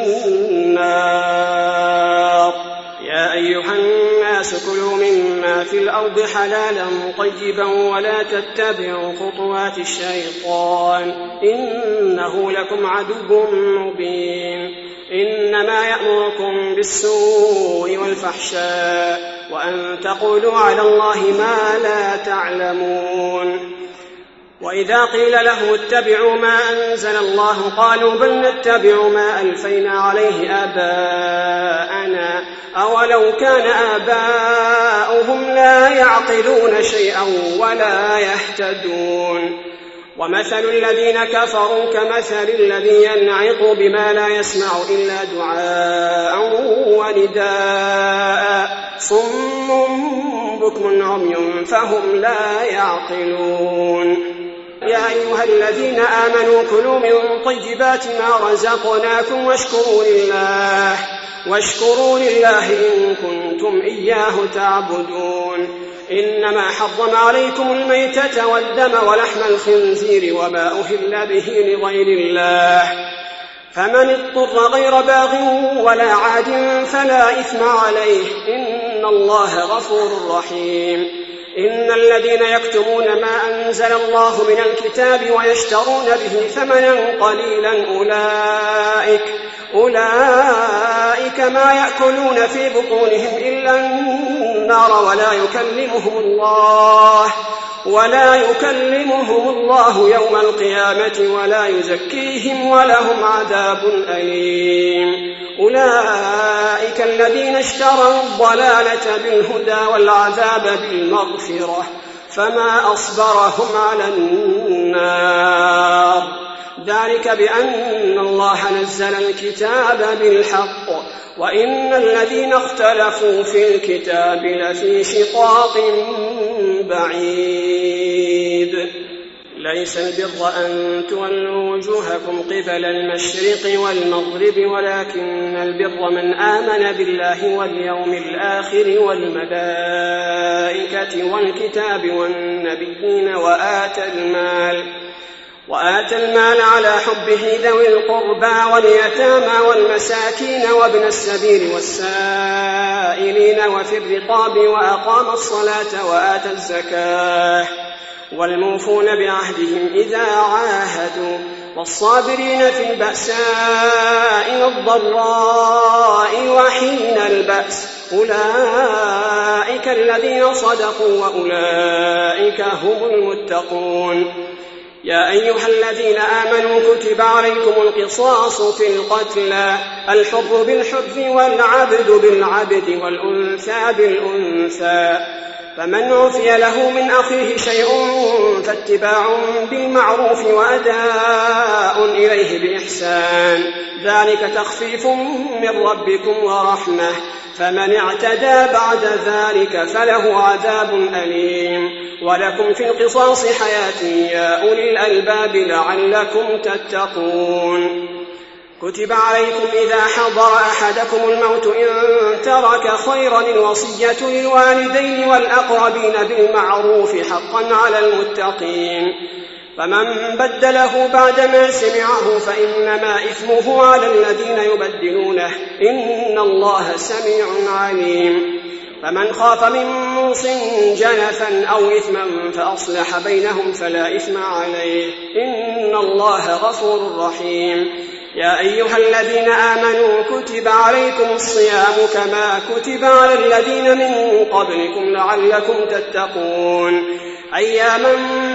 النار. يا أيها الناس كلوا مما في الأرض حلالا طيبا ولا تتبعوا خطوات الشيطان إنه لكم عدو مبين. إنما يأمركم بالسوء والفحشاء وأن تقولوا على الله ما لا تعلمون. وإذا قيل له اتبعوا ما أنزل الله قالوا بل نتبع ما ألفينا عليه آباءنا أولو كان آباؤهم لا يعقلون شيئا ولا يهتدون. ومثل الذين كفروا كمثل الذي ينعق بما لا يسمع إلا دعاء ونداء صم بكم عمي فهم لا يعقلون. يا أيها الذين آمنوا كلوا من طيبات ما رزقناكم واشكروا لله واشكروا لله إن كنتم إياه تعبدون. إنما حرم عليكم الميتة والدم ولحم الخنزير وما أهل به لغير الله فمن اضطر غير باغ ولا عاد فلا إثم عليه إن الله غفور رحيم. إن الذين يكتمون ما أنزل الله من الكتاب ويشترون به ثمنا قليلا أولئك أولئك ما يأكلون في بطونهم إلا النار ولا يكلمهم الله ولا يكلمهم الله يوم القيامة ولا يزكيهم ولهم عذاب أليم. أولئك الذين اشتروا الضلالة بالهدى والعذاب بالمغفرة فما أصبرهم على النار ذلك بأن الله نزل الكتاب بالحق وإن الذين اختلفوا في الكتاب لفي شقاق بعيد. ليس البر أن تولوا وجوهكم قبل المشرق والمغرب ولكن البر من آمن بالله واليوم الآخر والملائكة والكتاب والنبيين وآتى المال وآتى المال على حبه ذوي القربى واليتامى والمساكين وابن السبيل والسائلين وفي الرقاب وأقام الصلاة وآتى الزكاة والموفون بعهدهم إذا عاهدوا والصابرين في البأساء والضراء وحين البأس أولئك الذين صدقوا وأولئك هم المتقون. يا أيها الذين آمنوا كتب عليكم القصاص في القتلى، الحر بالحر والعبد بالعبد والأنثى بالأنثى، فمن عفي له من أخيه شيء فاتباع بالمعروف وأداء إليه بإحسان، ذلك تخفيف من ربكم ورحمة، فمن اعتدى بعد ذلك فله عذاب أليم. ولكم في القصاص حياة يا أولي الألباب لعلكم تتقون. كتب عليكم إذا حضر أحدكم الموت إن ترك خيرا الوصية للوالدين والأقربين بالمعروف حقا على المتقين، فمن بدله بعدما سمعه فإنما إثمه على الذين يبدلونه، إن الله سميع عليم. فمن خاف من موص جنفا أو إثما فأصلح بينهم فلا إثم عليه، إن الله غفور رحيم. يا أيها الذين آمنوا كتب عليكم الصيام كما كتب على الذين من قبلكم لعلكم تتقون، أياما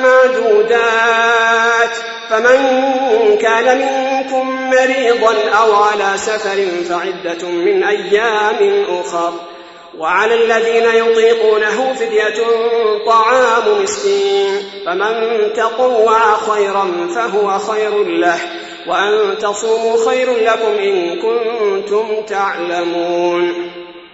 معدودات، فمن كان منكم مريضا أو على سفر فعدة من أيام أخر، وعلى الذين يطيقونه فدية طعام مسكين، فمن تطوع خيرا فهو خير له، وأن تصوموا خير لكم إن كنتم تعلمون.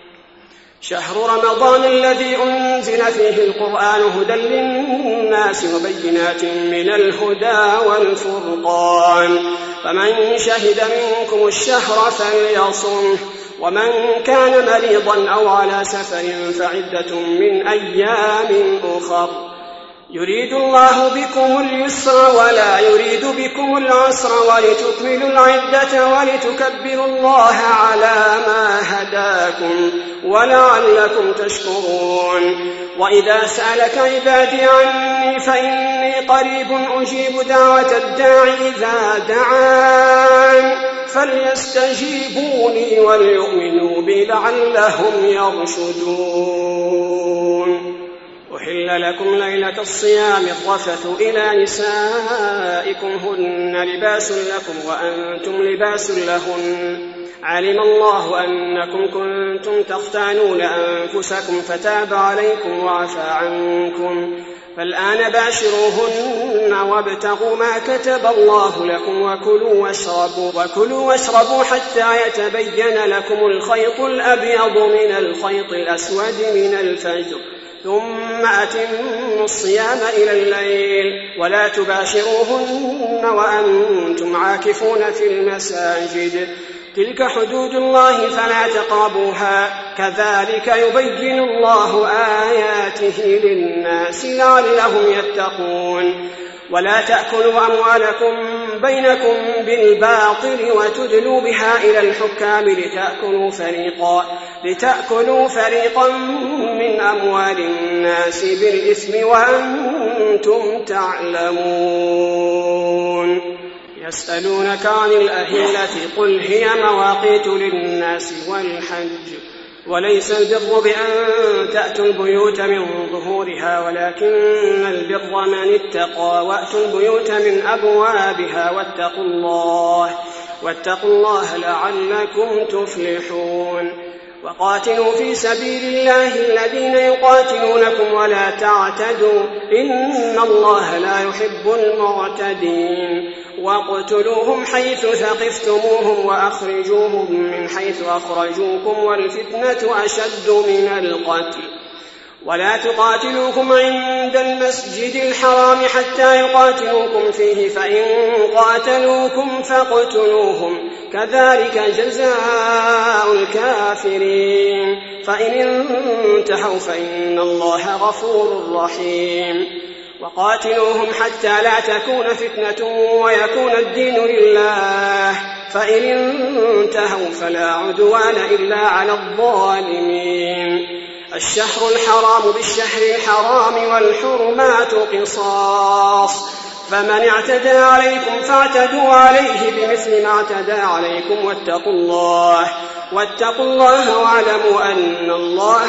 شهر رمضان الذي أنزل فيه القرآن هدى للناس وبينات من الهدى والفرقان، فمن شهد منكم الشهر فليصمه، ومن كان مريضا أو على سفر فعدة من أيام أخر، يريد الله بكم اليسر ولا يريد بكم العسر ولتكملوا العدة ولتكبروا الله على ما هداكم ولعلكم تشكرون. وإذا سألك عبادي عني فإني قريب أجيب دعوة الداع إذا دعان، فليستجيبوني وليؤمنوا بي لعلهم يرشدون. أحل لكم ليلة الصيام الرفث إلى نسائكم هن لباس لكم وأنتم لباس لهن، علم الله أنكم كنتم تختانون أنفسكم فتاب عليكم وعفى عنكم، فالآن باشروهن وابتغوا ما كتب الله لكم وكلوا واشربوا, وكلوا واشربوا حتى يتبين لكم الخيط الأبيض من الخيط الأسود من الفجر، ثم أتموا الصيام إلى الليل ولا تباشروهن وأنتم عاكفون في المساجد، تلك حدود الله فلا تقربوها، كذلك يبين الله آياته للناس لعلهم يتقون. ولا تأكلوا أموالكم بينكم بالباطل وتدلوا بها إلى الحكام لتأكلوا فريقا, لتأكلوا فريقا من أموال الناس بالإثم وأنتم تعلمون. يسألونك عن الأهلة قل هي مواقيت للناس والحج وليس البر بأن تأتوا البيوت من ظهورها ولكن البر من اتقى وأتوا البيوت من أبوابها واتقوا الله واتقوا الله لعلكم تفلحون. وقاتلوا في سبيل الله الذين يقاتلونكم ولا تعتدوا إن الله لا يحب المعتدين. واقتلوهم حيث ثقفتموهم وأخرجوهم من حيث أخرجوكم والفتنة أشد من القتل. ولا تقاتلوهم عند المسجد الحرام حتى يقاتلوكم فيه فإن قاتلوكم فاقتلوهم كذلك جزاء الكافرين فإن انتهوا فإن الله غفور رحيم. وقاتلوهم حتى لا تكون فتنة ويكون الدين لله فإن انتهوا فلا عدوان إلا على الظالمين. الشهر الحرام بالشهر الحرام والحرمات قصاص فمن اعتدى عليكم فاعتدوا عليه بمثل ما اعتدى عليكم واتقوا الله واتقوا الله واعلموا أن الله مع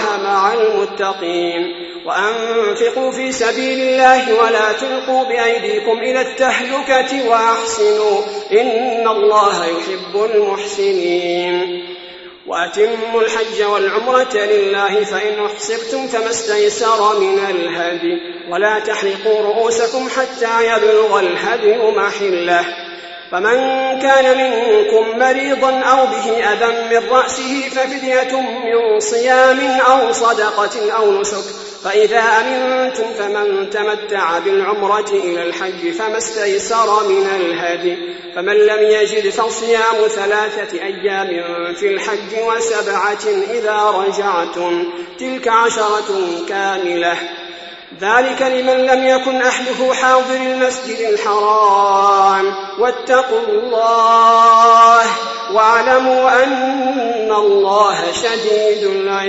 مع المتقين وأنفقوا في سبيل الله ولا تلقوا بأيديكم إلى التهلكة وأحسنوا إن الله يحب المحسنين وأتموا الحج والعمرة لله فإن أحصرتم فما استيسر من الهدي ولا تحلقوا رؤوسكم حتى يبلغ الهدي محله فمن كان منكم مريضا أو به أذى من رأسه ففدية من صيام أو صدقة أو نسك فإذا أمنتم فمن تمتع بالعمرة إلى الحج فما استيسر من الهدي فمن لم يجد فصيام ثلاثة أيام في الحج وسبعة إذا رجعتم تلك عشرة كاملة ذلك لمن لم يكن أهله حاضر المسجد الحرام واتقوا الله واعلموا أن الله شديد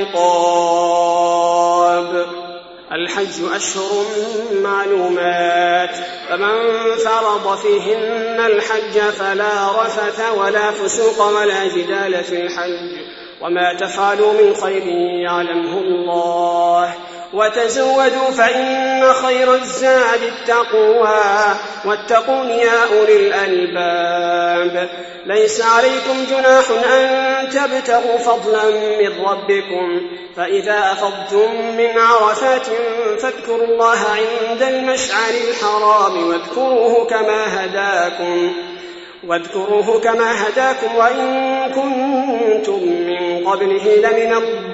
العقاب. الحج أشهر معلومات فمن فرض فيهن الحج فلا رفث ولا فسوق ولا جدال في الحج وما تفعلوا من خير يعلمه الله وتزودوا فإن خير الزاد التقوى واتقون يا أولي الألباب. ليس عليكم جناح أن تبتغوا فضلا من ربكم فإذا أفضتم من عرفات فاذكروا الله عند المشعر الحرام واذكروه كما هداكم واذكروه كما هداكم وإن كنتم من قبله لمن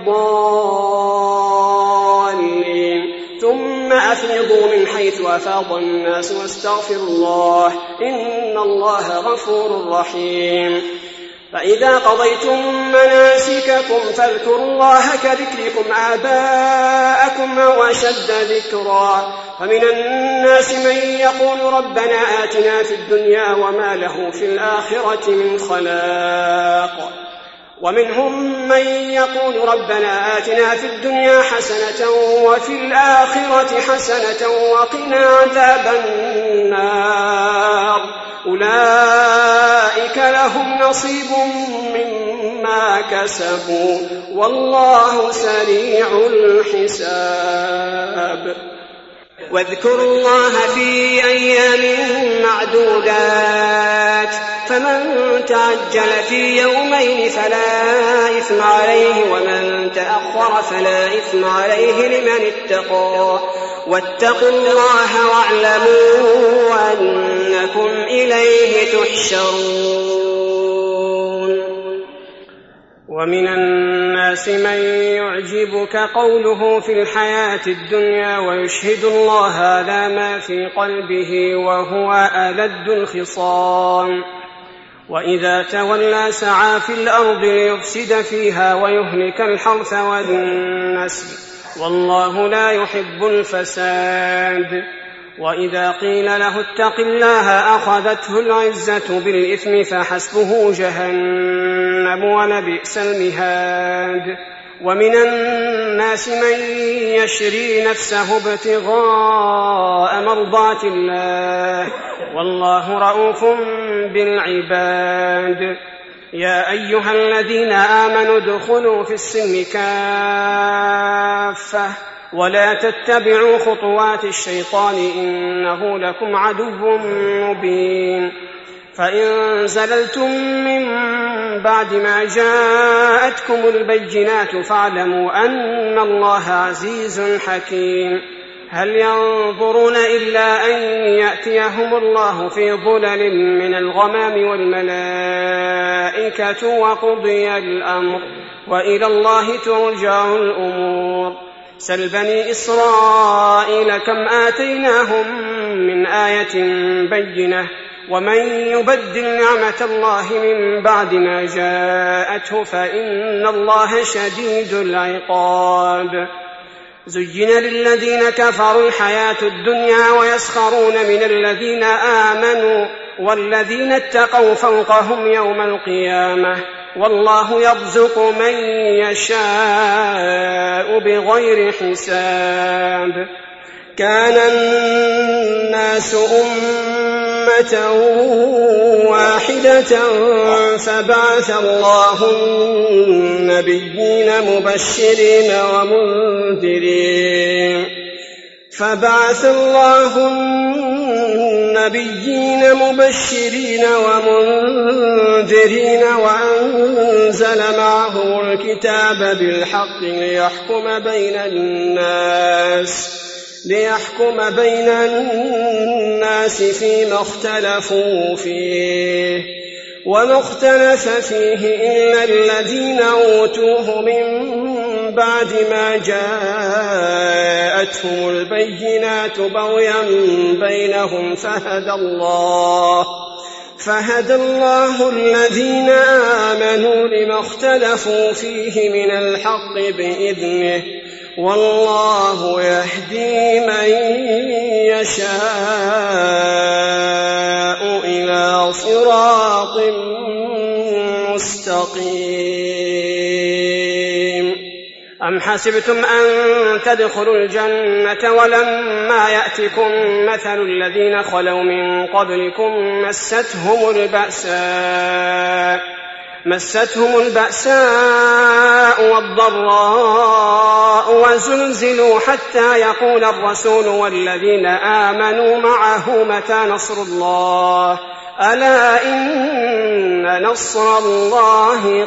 الضالين ثم أفيضوا من حيث أفاض الناس واستغفروا الله إن الله غفور رحيم. فإذا قضيتم مناسككم فاذكروا الله كذكركم آباءكم أو أشد ذكرا فمن الناس من يقول ربنا آتنا في الدنيا وما له في الآخرة من خلاق ومنهم من يقول ربنا آتنا في الدنيا حسنة وفي الآخرة حسنة وقنا عذاب النار أولئك لهم نصيب مما كسبوا والله سريع الحساب. واذكروا الله في أيام معدودات فمن تعجل في يومين فلا إثم عليه ومن تأخر فلا إثم عليه لمن اتقى واتقوا الله واعلموا أنكم إليه تحشرون. ومن الناس من يعجبك قوله في الحياة الدنيا ويشهد الله على ما في قلبه وهو ألد الخصام وإذا تولى سعى في الأرض ليفسد فيها ويهلك الحرث والنسل والله لا يحب الفساد. وإذا قيل له اتق الله أخذته العزة بالإثم فحسبه جهنم ولبئس المهاد. ومن الناس من يشري نفسه ابتغاء مرضات الله والله رؤوف بالعباد. يا أيها الذين آمنوا ادخلوا في السلم كافة ولا تتبعوا خطوات الشيطان إنه لكم عدو مبين. فإن زللتم من بعد ما جاءتكم البينات فاعلموا أن الله عزيز حكيم. هل ينظرون إلا أن يأتيهم الله في ظلل من الغمام والملائكة وقضي الأمر وإلى الله ترجع الأمور. سل بني إسرائيل كم آتيناهم من آية بينة ومن يبدل نعمة الله من بعد ما جاءته فإن الله شديد العقاب. زين للذين كفروا الحياة الدنيا ويسخرون من الذين آمنوا والذين اتقوا فوقهم يوم القيامة والله يرزق من يشاء بغير حساب. كان الناس أمة واحدة فبعث الله النبيين مبشرين ومنذرين فبعث الله النبيين مبشرين ومنذرين وأنزل معهم الكتاب بالحق ليحكم بين الناس ليحكم بين الناس فيما اختلفوا فيه وما اختلف فيه إلا الذين أوتوه من بعد ما جاءتهم البينات بغيا بينهم فهدى الله فهدى الله الذين آمنوا لما اختلفوا فيه من الحق بإذنه والله يهدي من يشاء إلى صراط مستقيم. أم حسبتم أن تدخلوا الجنة ولما يأتكم مثل الذين خلوا من قبلكم مستهم البأساء مستهم البأساء والضراء وزلزلوا حتى يقول الرسول والذين آمنوا معه متى نصر الله ألا إن نصر الله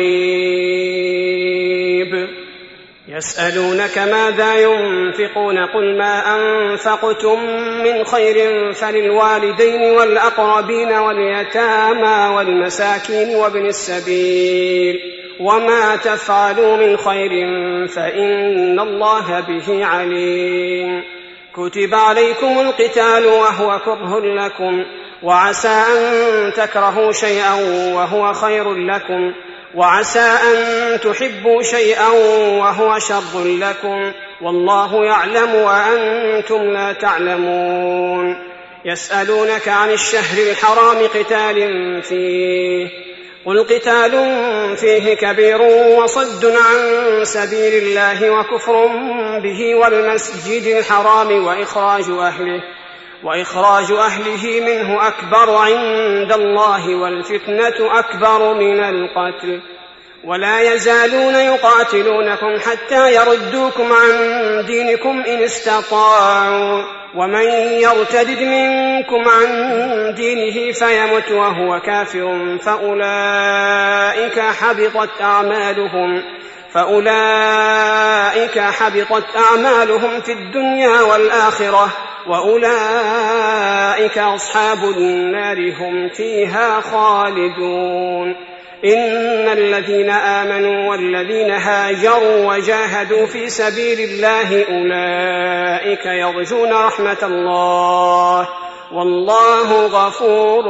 قريب. يسألونك ماذا ينفقون قل ما أنفقتم من خير فللوالدين والأقربين واليتامى والمساكين وابن السبيل وما تفعلوا من خير فإن الله به عليم. كتب عليكم القتال وهو كره لكم وعسى أن تكرهوا شيئا وهو خير لكم وعسى أن تحبوا شيئا وهو شر لكم والله يعلم وأنتم لا تعلمون. يسألونك عن الشهر الحرام قتال فيه قل قتال فيه كبير وصد عن سبيل الله وكفر به والمسجد الحرام وإخراج أهله وإخراج أهله منه أكبر عند الله والفتنة أكبر من القتل ولا يزالون يقاتلونكم حتى يردوكم عن دينكم إن استطاعوا ومن يرتد منكم عن دينه فيمت وهو كافر فأولئك حبطت أعمالهم فأولئك حبطت أعمالهم في الدنيا والآخرة وأولئك أصحاب النار هم فيها خالدون. إن الذين آمنوا والذين هاجروا وجاهدوا في سبيل الله أولئك يرجون رحمة الله والله غفور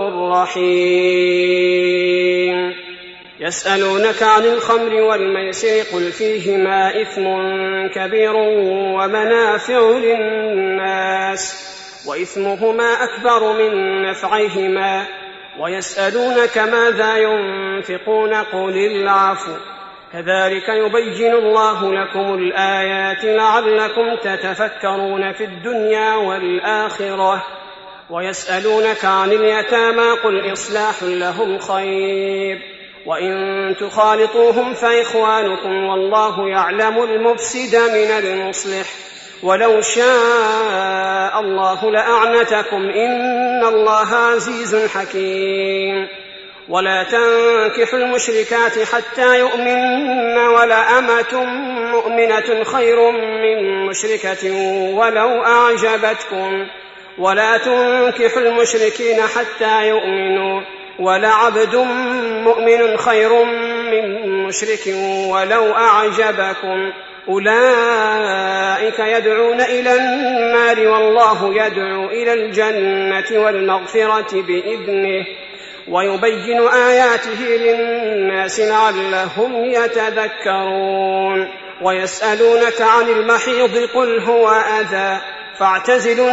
رحيم. يسألونك عن الخمر والميسر قل فيهما إثم كبير ومنافع للناس وإثمهما أكبر من نفعهما ويسألونك ماذا ينفقون قل العفو كذلك يبين الله لكم الآيات لعلكم تتفكرون في الدنيا والآخرة. ويسألونك عن اليتامى قل إصلاح لهم خير وإن تخالطوهم فإخوانكم والله يعلم المفسد من المصلح ولو شاء الله لأعنتكم إن الله عزيز حكيم. ولا تنكحوا المشركات حتى يؤمنن ولأمة مؤمنة خير من مشركة ولو أعجبتكم ولا تنكحوا المشركين حتى يؤمنوا ولعبد مؤمن خير من مشرك ولو أعجبكم أولئك يدعون إلى النار والله يدعو إلى الجنة والمغفرة بإذنه ويبين آياته للناس لعلهم يتذكرون. ويسألونك عن المحيض قل هو أذى فاعتزلوا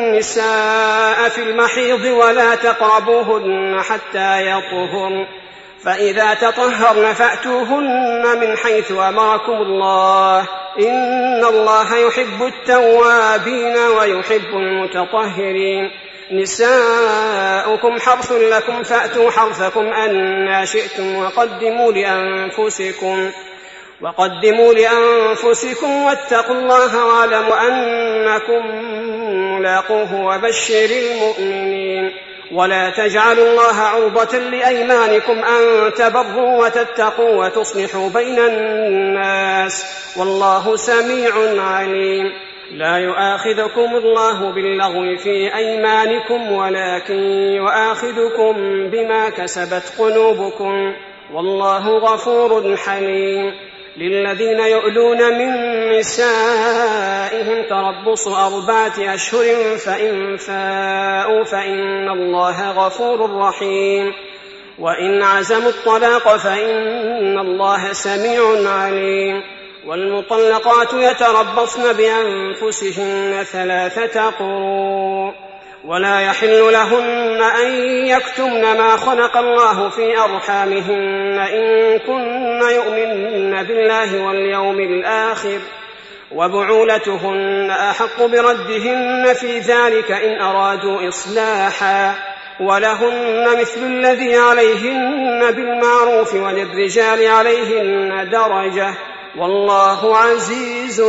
النساء في المحيض ولا تقربوهن حتى يطهرن فإذا تطهرن فأتوهن من حيث أمركم الله إن الله يحب التوابين ويحب المتطهرين. نساؤكم حرث لكم فأتوا حرثكم أنى شئتم وقدموا لأنفسكم وقدموا لأنفسكم واتقوا الله واعلموا أنكم ملاقوه وبشر المؤمنين. ولا تجعلوا الله عرضة لأيمانكم أن تبروا وتتقوا وتصلحوا بين الناس والله سميع عليم. لا يؤاخذكم الله باللغو في أيمانكم ولكن يؤاخذكم بما كسبت قلوبكم والله غفور حليم. للذين يؤلون من نسائهم تربص أربعة أشهر فإن فاءوا فإن الله غفور رحيم. وإن عزموا الطلاق فإن الله سميع عليم. والمطلقات يتربصن بأنفسهن ثلاثة قروء ولا يحل لهن أن يكتمن ما خلق الله في أرحامهن إن كن يؤمن بالله واليوم الآخر وبعولتهن أحق بردهن في ذلك إن أرادوا إصلاحا ولهن مثل الذي عليهن بالمعروف وللرجال عليهن درجة والله عزيز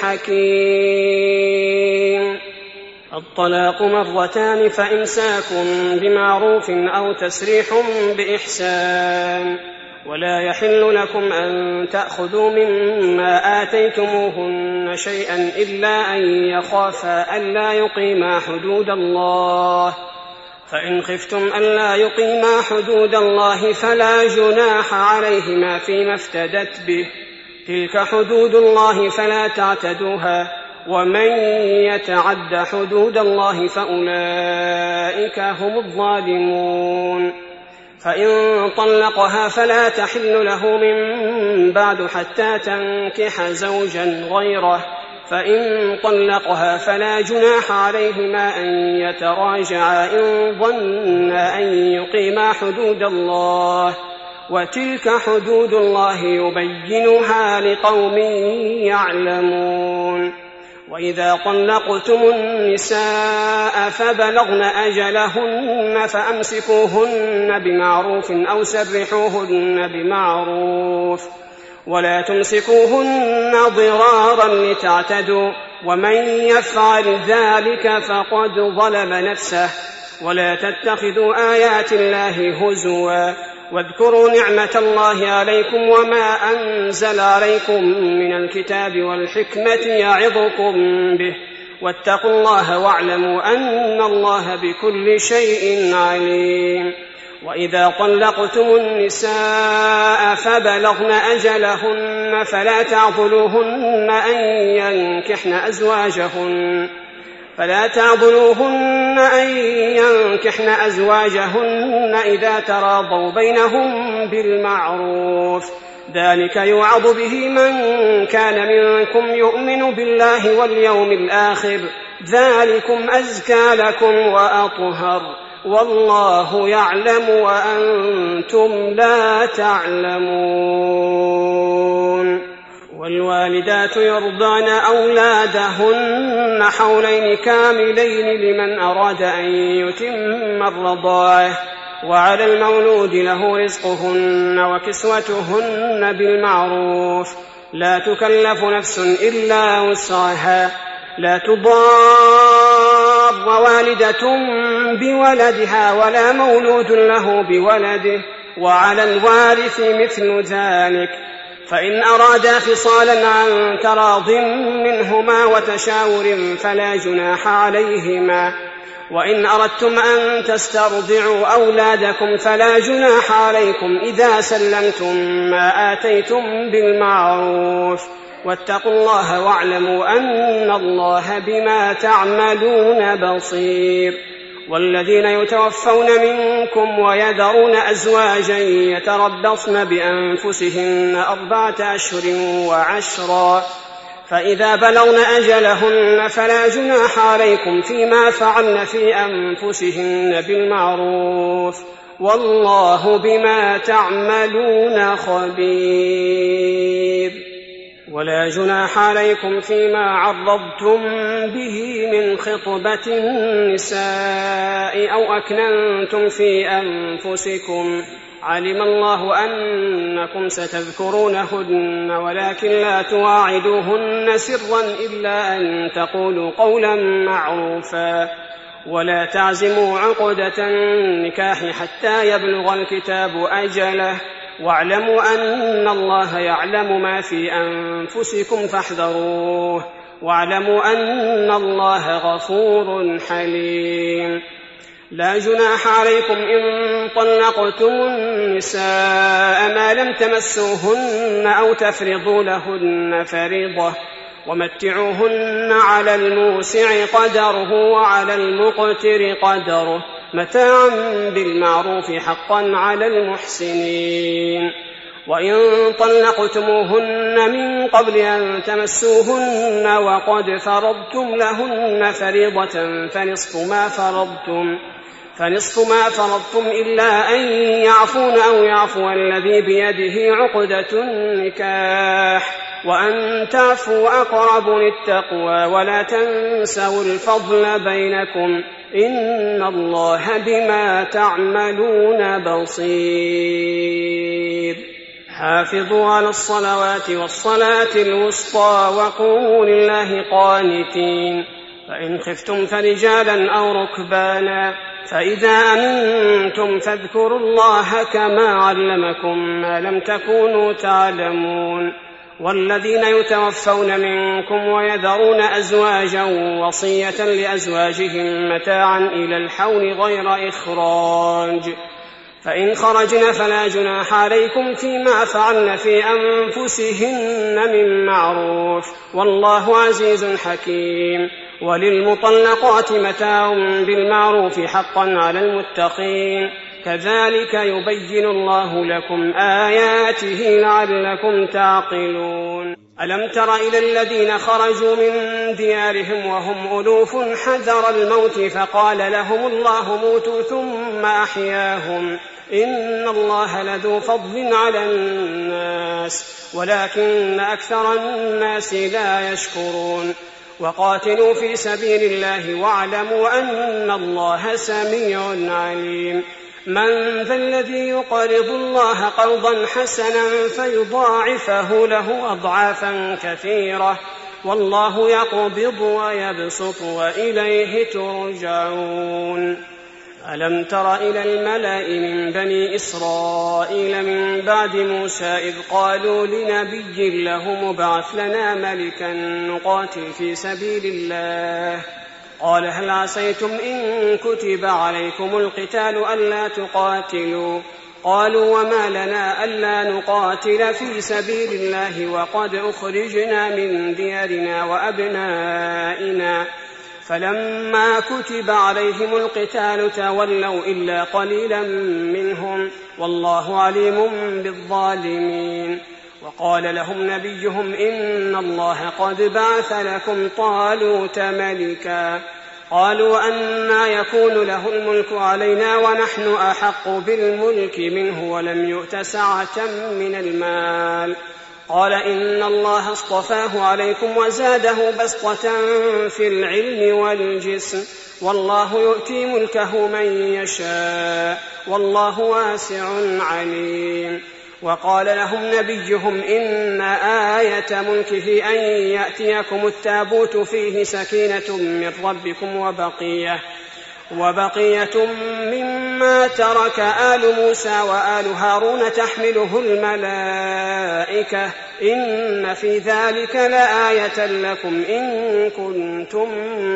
حكيم. الطلاق مرتان فإمساك بمعروف أو تسريح بإحسان. ولا يحل لكم أن تأخذوا مما آتيتموهن شيئا إلا أن يخافا ألا يقيما حدود الله فإن خفتم ألا يقيما حدود الله فلا جناح عليهما فيما افتدت به تلك حدود الله فلا تعتدوها ومن يتعد حدود الله فأولئك هم الظالمون. فإن طلقها فلا تحل له من بعد حتى تنكح زوجا غيره فإن طلقها فلا جناح عليهما أن يتراجعا إن ظنا أن يقيما حدود الله وتلك حدود الله يبينها لقوم يعلمون. وإذا طلقتم النساء فبلغن أجلهن فأمسكوهن بمعروف أو سرحوهن بمعروف ولا تمسكوهن ضرارا لتعتدوا ومن يفعل ذلك فقد ظلم نفسه. ولا تتخذوا آيات الله هزوا واذكروا نعمة الله عليكم وما أنزل عليكم من الكتاب والحكمة يعظكم به واتقوا الله واعلموا أن الله بكل شيء عليم. وإذا طلقتم النساء فبلغن أجلهن فلا تعضلوهن أن ينكحن أزواجهن فلا تعضلوهن أن ينكحن أزواجهن إذا تراضوا بينهم بالمعروف ذلك يوعظ به من كان منكم يؤمن بالله واليوم الآخر ذلكم أزكى لكم وأطهر والله يعلم وأنتم لا تعلمون. والوالدات يرضعن أولادهن حولين كاملين لمن أراد أن يتم الرضاعة وعلى المولود له رزقهن وكسوتهن بالمعروف لا تكلف نفس إلا وسعها لا تضار والدة بولدها ولا مولود له بولده وعلى الوارث مثل ذلك فإن أرادا فصالا عن تراض منهما وتشاور فلا جناح عليهما وإن أردتم أن تسترضعوا أولادكم فلا جناح عليكم إذا سلمتم ما آتيتم بالمعروف واتقوا الله واعلموا أن الله بما تعملون بصير. والذين يتوفون منكم ويذرون أزواجا يتربصن بأنفسهن أربعة أشهر وعشرا فإذا بلغن أجلهن فلا جناح عليكم فيما فعلن في أنفسهن بالمعروف والله بما تعملون خبير. ولا جناح عليكم فيما عرضتم به من خطبة النساء أو أكننتم في أنفسكم، علم الله أنكم ستذكرونهن ولكن لا تواعدوهن سرا إلا أن تقولوا قولا معروفا، ولا تعزموا عقدة النكاح حتى يبلغ الكتاب أجله، واعلموا أن الله يعلم ما في أنفسكم فاحذروه، واعلموا أن الله غفور حليم. لا جناح عليكم إن طلقتم النساء ما لم تمسوهن أو تفرضوا لهن فريضة، ومتعوهن على الموسع قدره وعلى المقتر قدره متاعا بالمعروف حقا على المحسنين. وإن طلقتموهن من قبل أن تمسوهن وقد فرضتم لهن فريضة فنصف ما فرضتم فنصف ما فرضتم إلا أن يعفون أو يعفو الذي بيده عقدة النكاح، وأن تعفوا أقرب للتقوى، ولا تنسوا الفضل بينكم، إن الله بما تعملون بصير. حافظوا على الصلوات والصلاة الوسطى وقوموا لله قانتين. فإن خفتم فرجالا أو ركبانا فإذا أمنتم فاذكروا الله كما علمكم ما لم تكونوا تعلمون. والذين يتوفون منكم ويذرون أزواجا وصية لأزواجهم متاعا إلى الحول غير إخراج، فإن خرجن فلا جناح عليكم فيما فعلن في أنفسهن من معروف، والله عزيز حكيم. وللمطلقات متاع بالمعروف حقا على المتقين، كذلك يبين الله لكم آياته لعلكم تعقلون. ألم تر إلى الذين خرجوا من ديارهم وهم ألوف حذر الموت فقال لهم الله موتوا ثم أحياهم، إن الله لذو فضل على الناس ولكن أكثر الناس لا يشكرون. وقاتلوا في سبيل الله واعلموا أن الله سميع عليم. من ذا الذي يقرض الله قرضا حسنا فيضاعفه له أضعافا كثيرة، والله يقبض ويبسط وإليه ترجعون. ألم تر إلى الملأ من بني إسرائيل من بعد موسى إذ قالوا لنبي له مبعث لنا ملكا نقاتل في سبيل الله، قال هل عسيتم إن كتب عليكم القتال ألا تقاتلوا؟ قالوا وما لنا ألا نقاتل في سبيل الله وقد أخرجنا من ديارنا وأبنائنا، فلما كتب عليهم القتال تولوا إلا قليلا منهم، والله عليم بالظالمين. وقال لهم نبيهم إن الله قد بعث لكم طالوت ملكا، قالوا أنى يكون له الملك علينا ونحن أحق بالملك منه ولم يؤت سعة من المال، قال إن الله اصطفاه عليكم وزاده بسطة في العلم والجسم، والله يؤتي ملكه من يشاء والله واسع عليم. وقال لهم نبيهم إن آية ملكه أن يأتيكم التابوت فيه سكينة من ربكم وبقية وبقية مما ترك آل موسى وآل هارون تحمله الملائكة، إن في ذلك لآية لكم إن كنتم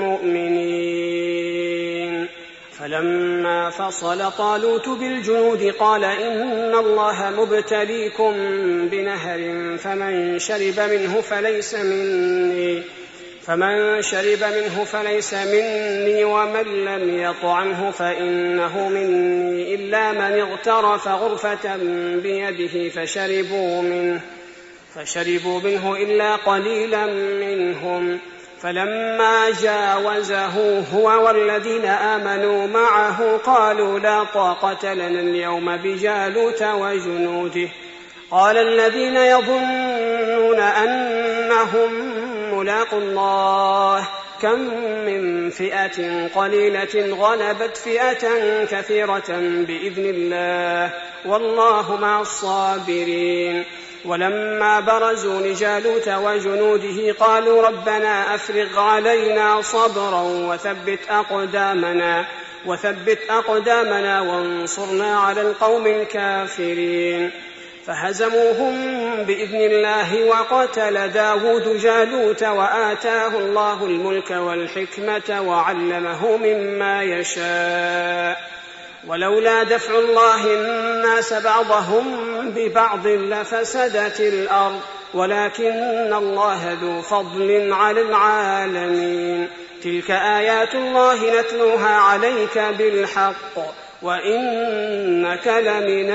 مؤمنين. فلما فصل طالوت بالجنود قال إن الله مبتليكم بنهر فمن شرب منه فليس مني فمن شرب منه فليس مني ومن لم يطعمه فإنه مني إلا من اغترف غرفة بيده فشربوا منه فشربوا منه إلا قليلا منهم، فلما جاوزه هو والذين آمنوا معه قالوا لا طاقة لنا اليوم بجالوت وجنوده. قال الذين يظنون أنهم ملاقوا الله كم من فئة قليلة غلبت فئة كثيرة بإذن الله والله مع الصابرين. ولما برزوا لجالوت وجنوده قالوا ربنا أفرغ علينا صبرا وثبت أقدامنا, وثبت أقدامنا وانصرنا على القوم الكافرين. فهزموهم بإذن الله وقتل داود جالوت وآتاه الله الملك والحكمة وعلمه مما يشاء. ولولا دفع الله الناس بعضهم ببعض لفسدت الأرض ولكن الله ذو فضل على العالمين. تلك آيات الله نتلوها عليك بالحق وإنك لمن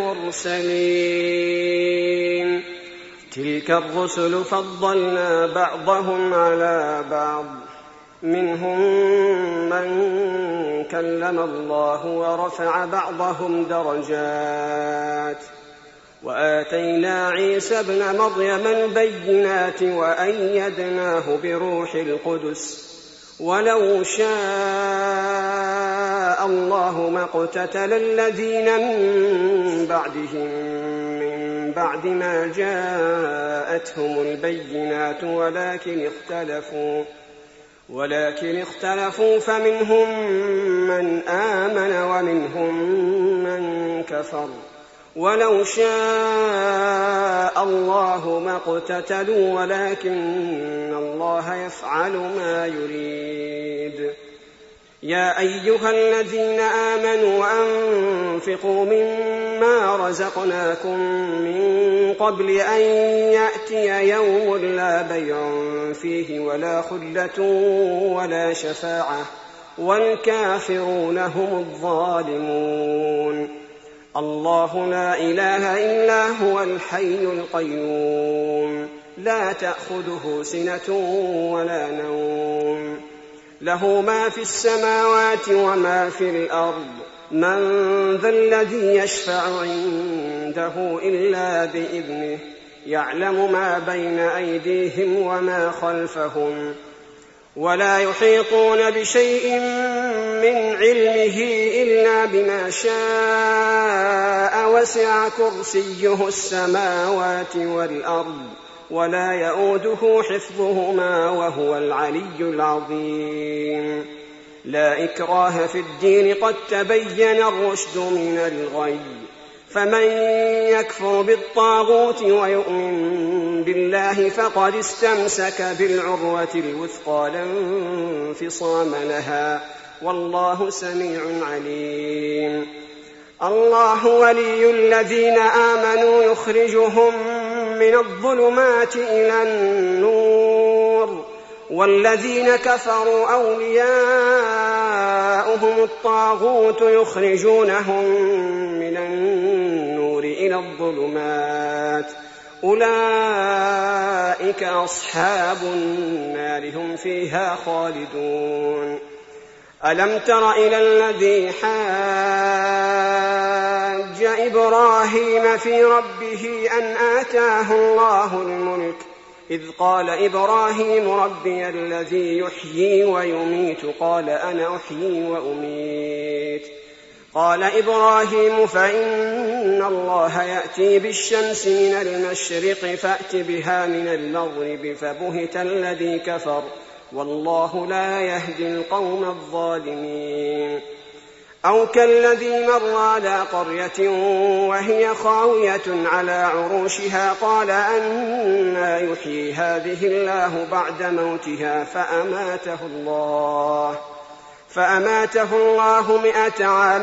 المرسلين. تلك الرسل فضلنا بعضهم على بعض منهم من كلم الله ورفع بعضهم درجات وآتينا عيسى ابن مريم البينات وأيدناه بروح القدس ولو شاء الله ما اقتتل الذين من بعدهم من بعد ما جاءتهم البينات ولكن اختلفوا ولكن اختلفوا فمنهم من آمن ومنهم من كفر ولو شاء الله ما اقتتلوا ولكن الله يفعل ما يريد. يا أيها الذين آمنوا أنفقوا مما رزقناكم من قبل أن يأتي يوم لا بيع فيه ولا خلة ولا شفاعة والكافرون هم الظالمون. الله لا إله إلا هو الحي القيوم لا تأخذه سنة ولا نوم له ما في السماوات وما في الأرض من ذا الذي يشفع عنده إلا بإذنه يعلم ما بين أيديهم وما خلفهم ولا يحيطون بشيء من علمه إلا بما شاء وسع كرسيه السماوات والأرض ولا يؤوده حفظهما وهو العلي العظيم. لا إكراه في الدين قد تبين الرشد من الغي فمن يكفر بالطاغوت ويؤمن بالله فقد استمسك بالعروة الوثقى لا انفصام لها والله سميع عليم. الله ولي الذين آمنوا يخرجهم من الظلمات إلى النور والذين كفروا أولياؤهم الطاغوت يخرجونهم من النور إلى الظلمات أولئك أصحاب النار هم فيها خالدون. ألم تر إلى الذي حاج إبراهيم في ربه أن آتاه الله الملك إذ قال إبراهيم ربي الذي يحيي ويميت قال أنا أحيي وأميت قال إبراهيم فإن الله يأتي بالشمس من المشرق فأت بها من المغرب فبهت الذي كفر والله لا يهدي القوم الظالمين. أو كالذي مر على قرية وهي خاوية على عروشها قال أنى يحيي هذه الله بعد موتها فأماته الله فأماته الله مئة عام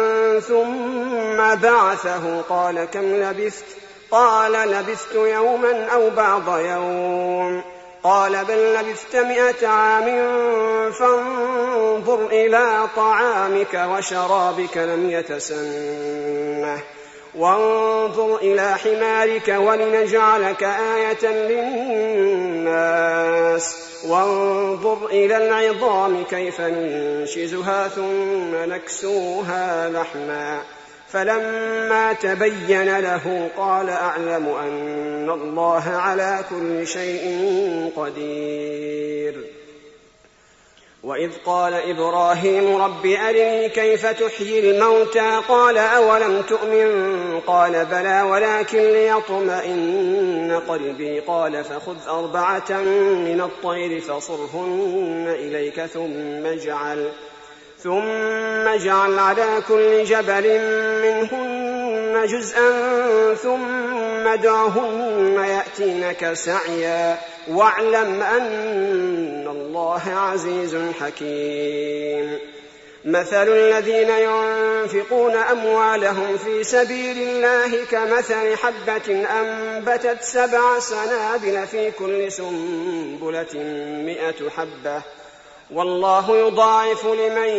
ثم بعثه قال كم لبثت قال لبثت يوما أو بعض يوم قال بل لبثت مئة عام فانظر إلى طعامك وشرابك لم يتسنه وانظر إلى حمارك ولنجعلك آية للناس وانظر إلى العظام كيف ننشزها ثم نكسوها لحما فلما تبين له قال أعلم أن الله على كل شيء قدير. وإذ قال إبراهيم رب أرني كيف تحيي الموتى قال أولم تؤمن قال بلى ولكن ليطمئن قلبي قال فخذ أربعة من الطير فصرهن إليك ثم اجعل ثم اجعل على كل جبل منهن جزءا ثم ادعهن يأتينك سعيا واعلم أن الله عزيز حكيم. مثل الذين ينفقون أموالهم في سبيل الله كمثل حبة أنبتت سبع سنابل في كل سنبلة مئة حبة والله يضاعف لمن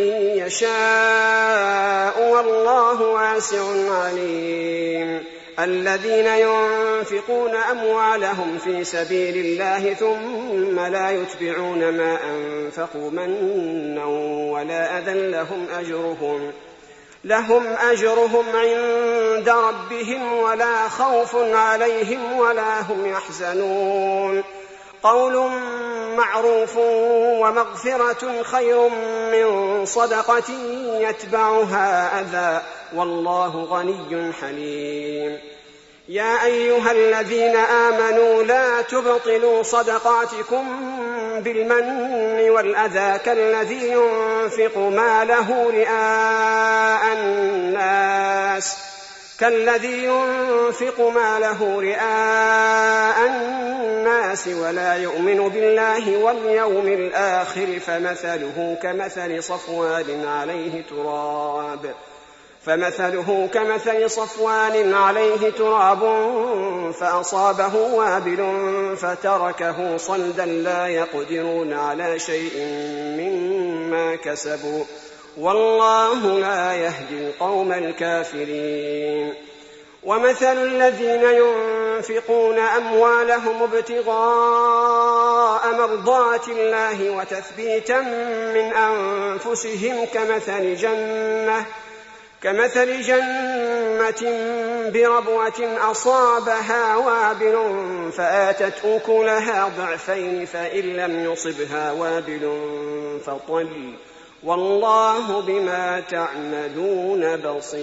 يشاء والله واسع عليم. الذين ينفقون أموالهم في سبيل الله ثم لا يتبعون ما أنفقوا منا ولا أذى لهم أجرهم لهم أجرهم عند ربهم ولا خوف عليهم ولا هم يحزنون. قول معروف ومغفرة خير من صدقة يتبعها أذى والله غني حليم. يا أيها الذين آمنوا لا تبطلوا صدقاتكم بالمن والأذى كالذي ينفق ماله رئاء الناس كالذي ينفق ماله رئاء الناس ولا يؤمن بالله واليوم الآخر فمثله كمثل صفوان عليه تراب فمثله كمثل صفوان عليه تراب فأصابه وابل فتركه صلدا لا يقدرون على شيء مما كسبوا والله لا يهدي القوم الكافرين. ومثل الذين ينفقون أموالهم ابتغاء مرضات الله وتثبيتا من أنفسهم كمثل جنة كمثل جنة بربوة أصابها وابل فآتت أكلها ضعفين فإن لم يصبها وابل فطل والله بما تعملون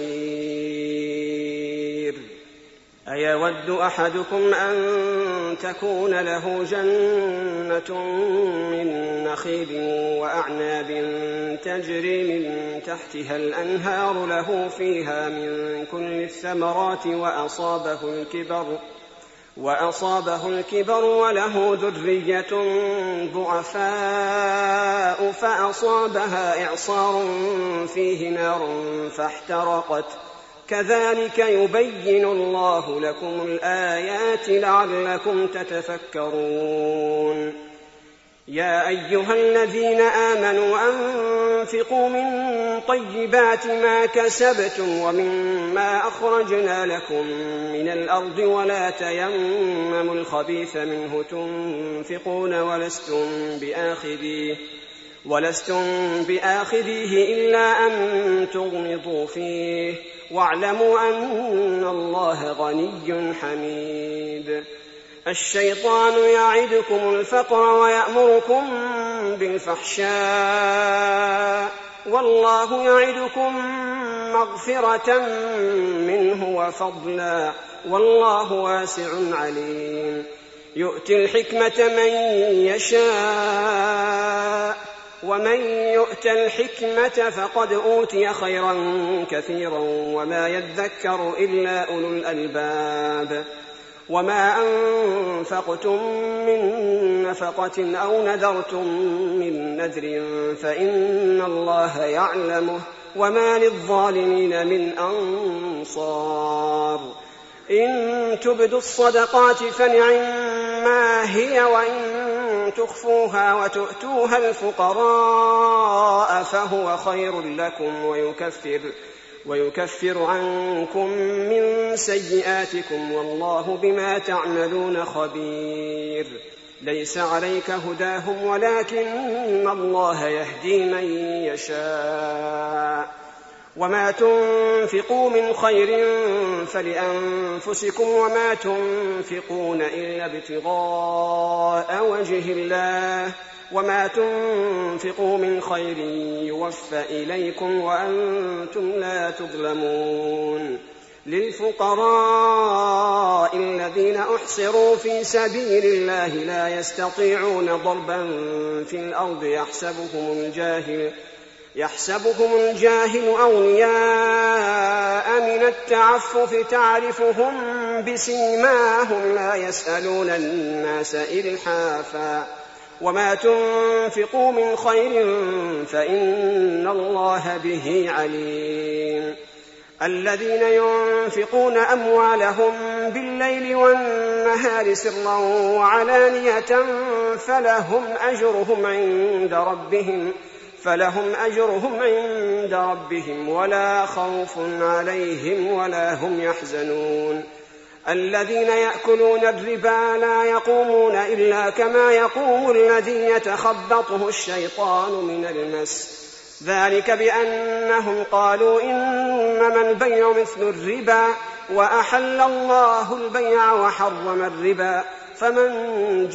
بصير. أيود أحدكم أن تكون له جنة من نخيل وأعناب تجري من تحتها الأنهار له فيها من كل الثمرات وأصابه الكبر وأصابه الكبر وله ذرية ضعفاء فأصابها إعصار فيه نار فاحترقت كذلك يبين الله لكم الآيات لعلكم تتفكرون. يا أيها الذين آمنوا أنفقوا من طيبات ما كسبتم ومما أخرجنا لكم من الأرض ولا تيمموا الخبيث منه تنفقون ولستم بآخذيه ولستم بآخذيه إلا أن تغمضوا فيه واعلموا أن الله غني حميد. الشيطان يعدكم الفقر ويأمركم بالفحشاء والله يعدكم مغفرة منه وفضلا والله واسع عليم. يؤتي الحكمة من يشاء ومن يؤت الحكمة فقد أوتي خيرا كثيرا وما يذكر إلا أولو الألباب. وما أنفقتم من نفقة أو نذرتم من نذر فإن الله يعلمه وما للظالمين من أنصار. إن تبدوا الصدقات فنعما هي وإن تخفوها وتؤتوها الفقراء فهو خير لكم ويكفر ويكفر عنكم من سيئاتكم والله بما تعملون خبير. ليس عليك هداهم ولكن الله يهدي من يشاء وما تنفقوا من خير فلأنفسكم وما تنفقون إلا ابتغاء وجه الله وما تنفقوا من خير يوفى إليكم وأنتم لا تظلمون للفقراء الذين أحصروا في سبيل الله لا يستطيعون ضربا في الأرض يحسبهم الجاهل يحسبهم الجاهل أغنياء من التعفف تعرفهم بسيماهم لا يسألون الناس إلحافا وما تنفقوا من خير فإن الله به عليم الذين ينفقون أموالهم بالليل والنهار سرا وعلانية فلهم أجرهم عند ربهم فلهم أجرهم عند ربهم ولا خوف عليهم ولا هم يحزنون الذين يأكلون الربا لا يقومون إلا كما يقوم الذي يتخبطه الشيطان من المس ذلك بأنهم قالوا إنما البيع مثل الربا وأحل الله البيع وحرم الربا فمن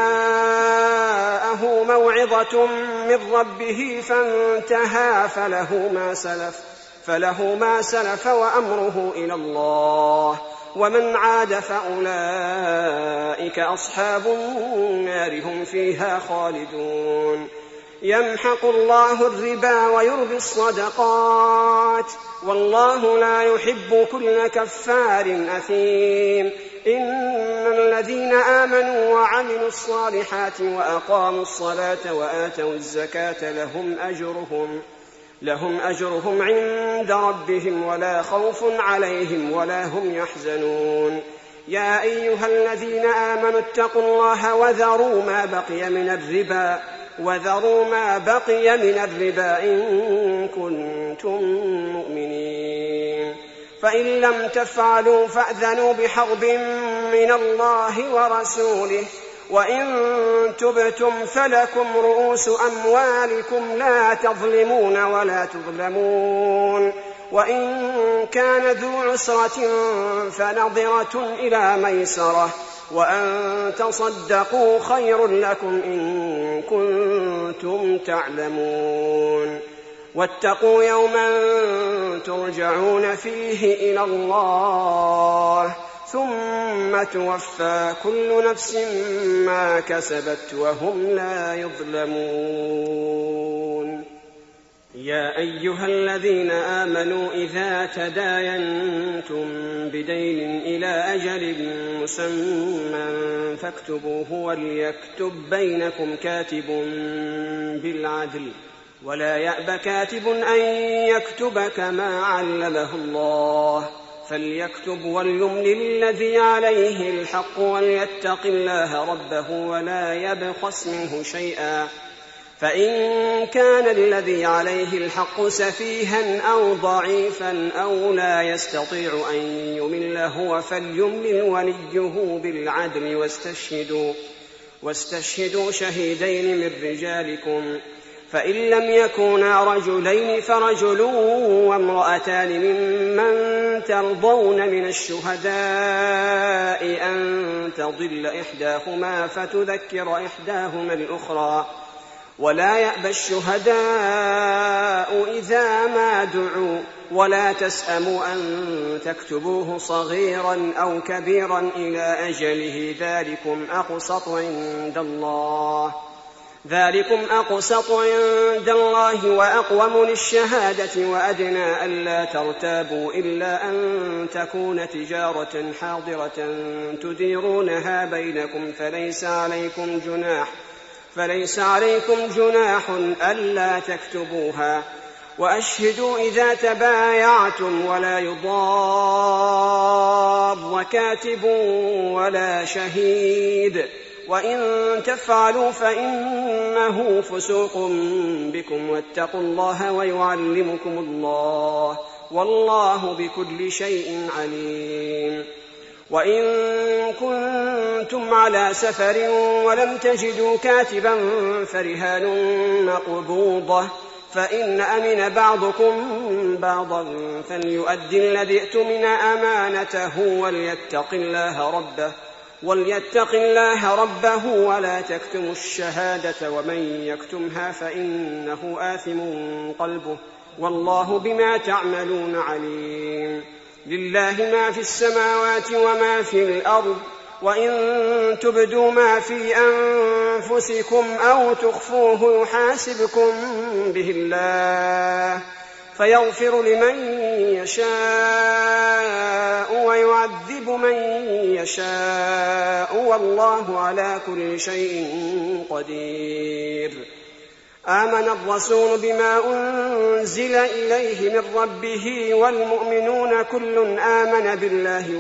جاءه موعظة من ربه فانتهى فله ما سلف فله ما سلف وأمره إلى الله ومن عاد فأولئك أصحاب النار هم فيها خالدون يمحق الله الربا ويربي الصدقات والله لا يحب كل كفار أثيم إن الذين آمنوا وعملوا الصالحات وأقاموا الصلاة وآتوا الزكاة لهم أجرهم لهم أجرهم عند ربهم ولا خوف عليهم ولا هم يحزنون يا أيها الذين آمنوا اتقوا الله وذروا ما بقي من الربا وذروا ما بقي من الربا إن كنتم مؤمنين فإن لم تفعلوا فأذنوا بحرب من الله ورسوله وإن تبتم فلكم رؤوس أموالكم لا تظلمون ولا تظلمون وإن كان ذو عسرة فنظرة إلى ميسرة وأن تصدقوا خير لكم إن كنتم تعلمون واتقوا يوما ترجعون فيه إلى الله ثم توفى كل نفس ما كسبت وهم لا يظلمون يا أيها الذين آمنوا إذا تداينتم بدين إلى أجل مسمى فاكتبوه وليكتب بينكم كاتب بالعدل ولا يأب كاتب أن يكتب كما علمه الله فليكتب وليملل الذي عليه الحق وليتق الله ربه ولا يبخس منه شيئا فإن كان الذي عليه الحق سفيها أو ضعيفا أو لا يستطيع أن يمل هو فليملل وليه بالعدل واستشهدوا, واستشهدوا شهيدين من رجالكم فإن لم يكونا رجلين فرجل وامرأتان ممن ترضون من الشهداء أن تضل إحداهما فتذكر إحداهما الأخرى ولا يأبى الشهداء إذا ما دعوا ولا تسأموا أن تكتبوه صغيرا أو كبيرا إلى أجله ذلكم أقسط عند الله ذلكم أقسط عند الله وأقوم للشهادة وأدنى ألا ترتابوا إلا أن تكون تجارة حاضرة تديرونها بينكم فليس عليكم جناح فليس عليكم جناح ألا تكتبوها وأشهدوا إذا تبايعتم ولا يضار كاتب ولا شهيد وإن تفعلوا فإنه فسوق بكم واتقوا الله ويعلمكم الله والله بكل شيء عليم وإن كنتم على سفر ولم تجدوا كاتبا فرهان مقبوضة، فإن أمن بعضكم بعضا فليؤدي الذي اؤتمن أمانته وليتق الله ربه وليتق الله ربه ولا تكتموا الشهادة ومن يكتمها فإنه آثم قلبه والله بما تعملون عليم. لله ما في السماوات وما في الأرض، وإن تبدوا ما في أنفسكم أو تخفوه يحاسبكم به الله فيغفر لمن يشاء ويعذب من يشاء والله على كل شيء قدير. آمن الرسول بما أنزل إليه من ربه والمؤمنون كل آمن بالله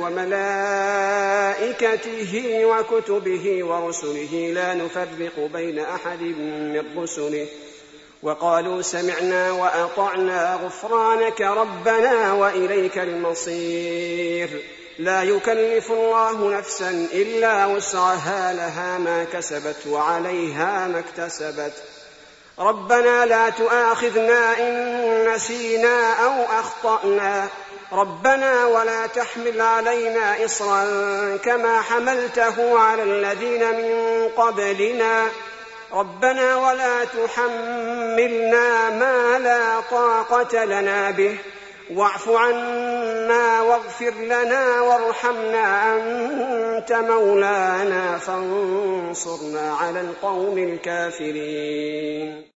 وملائكته وكتبه ورسله لا نفرق بين أحد من رسله وقالوا سمعنا وأطعنا غفرانك ربنا وإليك المصير. لا يكلف الله نفسا إلا وسعها لها ما كسبت وعليها ما اكتسبت. ربنا لا تؤاخذنا إن نسينا أو أخطأنا ربنا ولا تحمل علينا إصرا كما حملته على الذين من قبلنا ربنا ولا تحملنا ما لا طاقة لنا به واعف عنا واغفر لنا وارحمنا أنت مولانا فانصرنا على القوم الكافرين.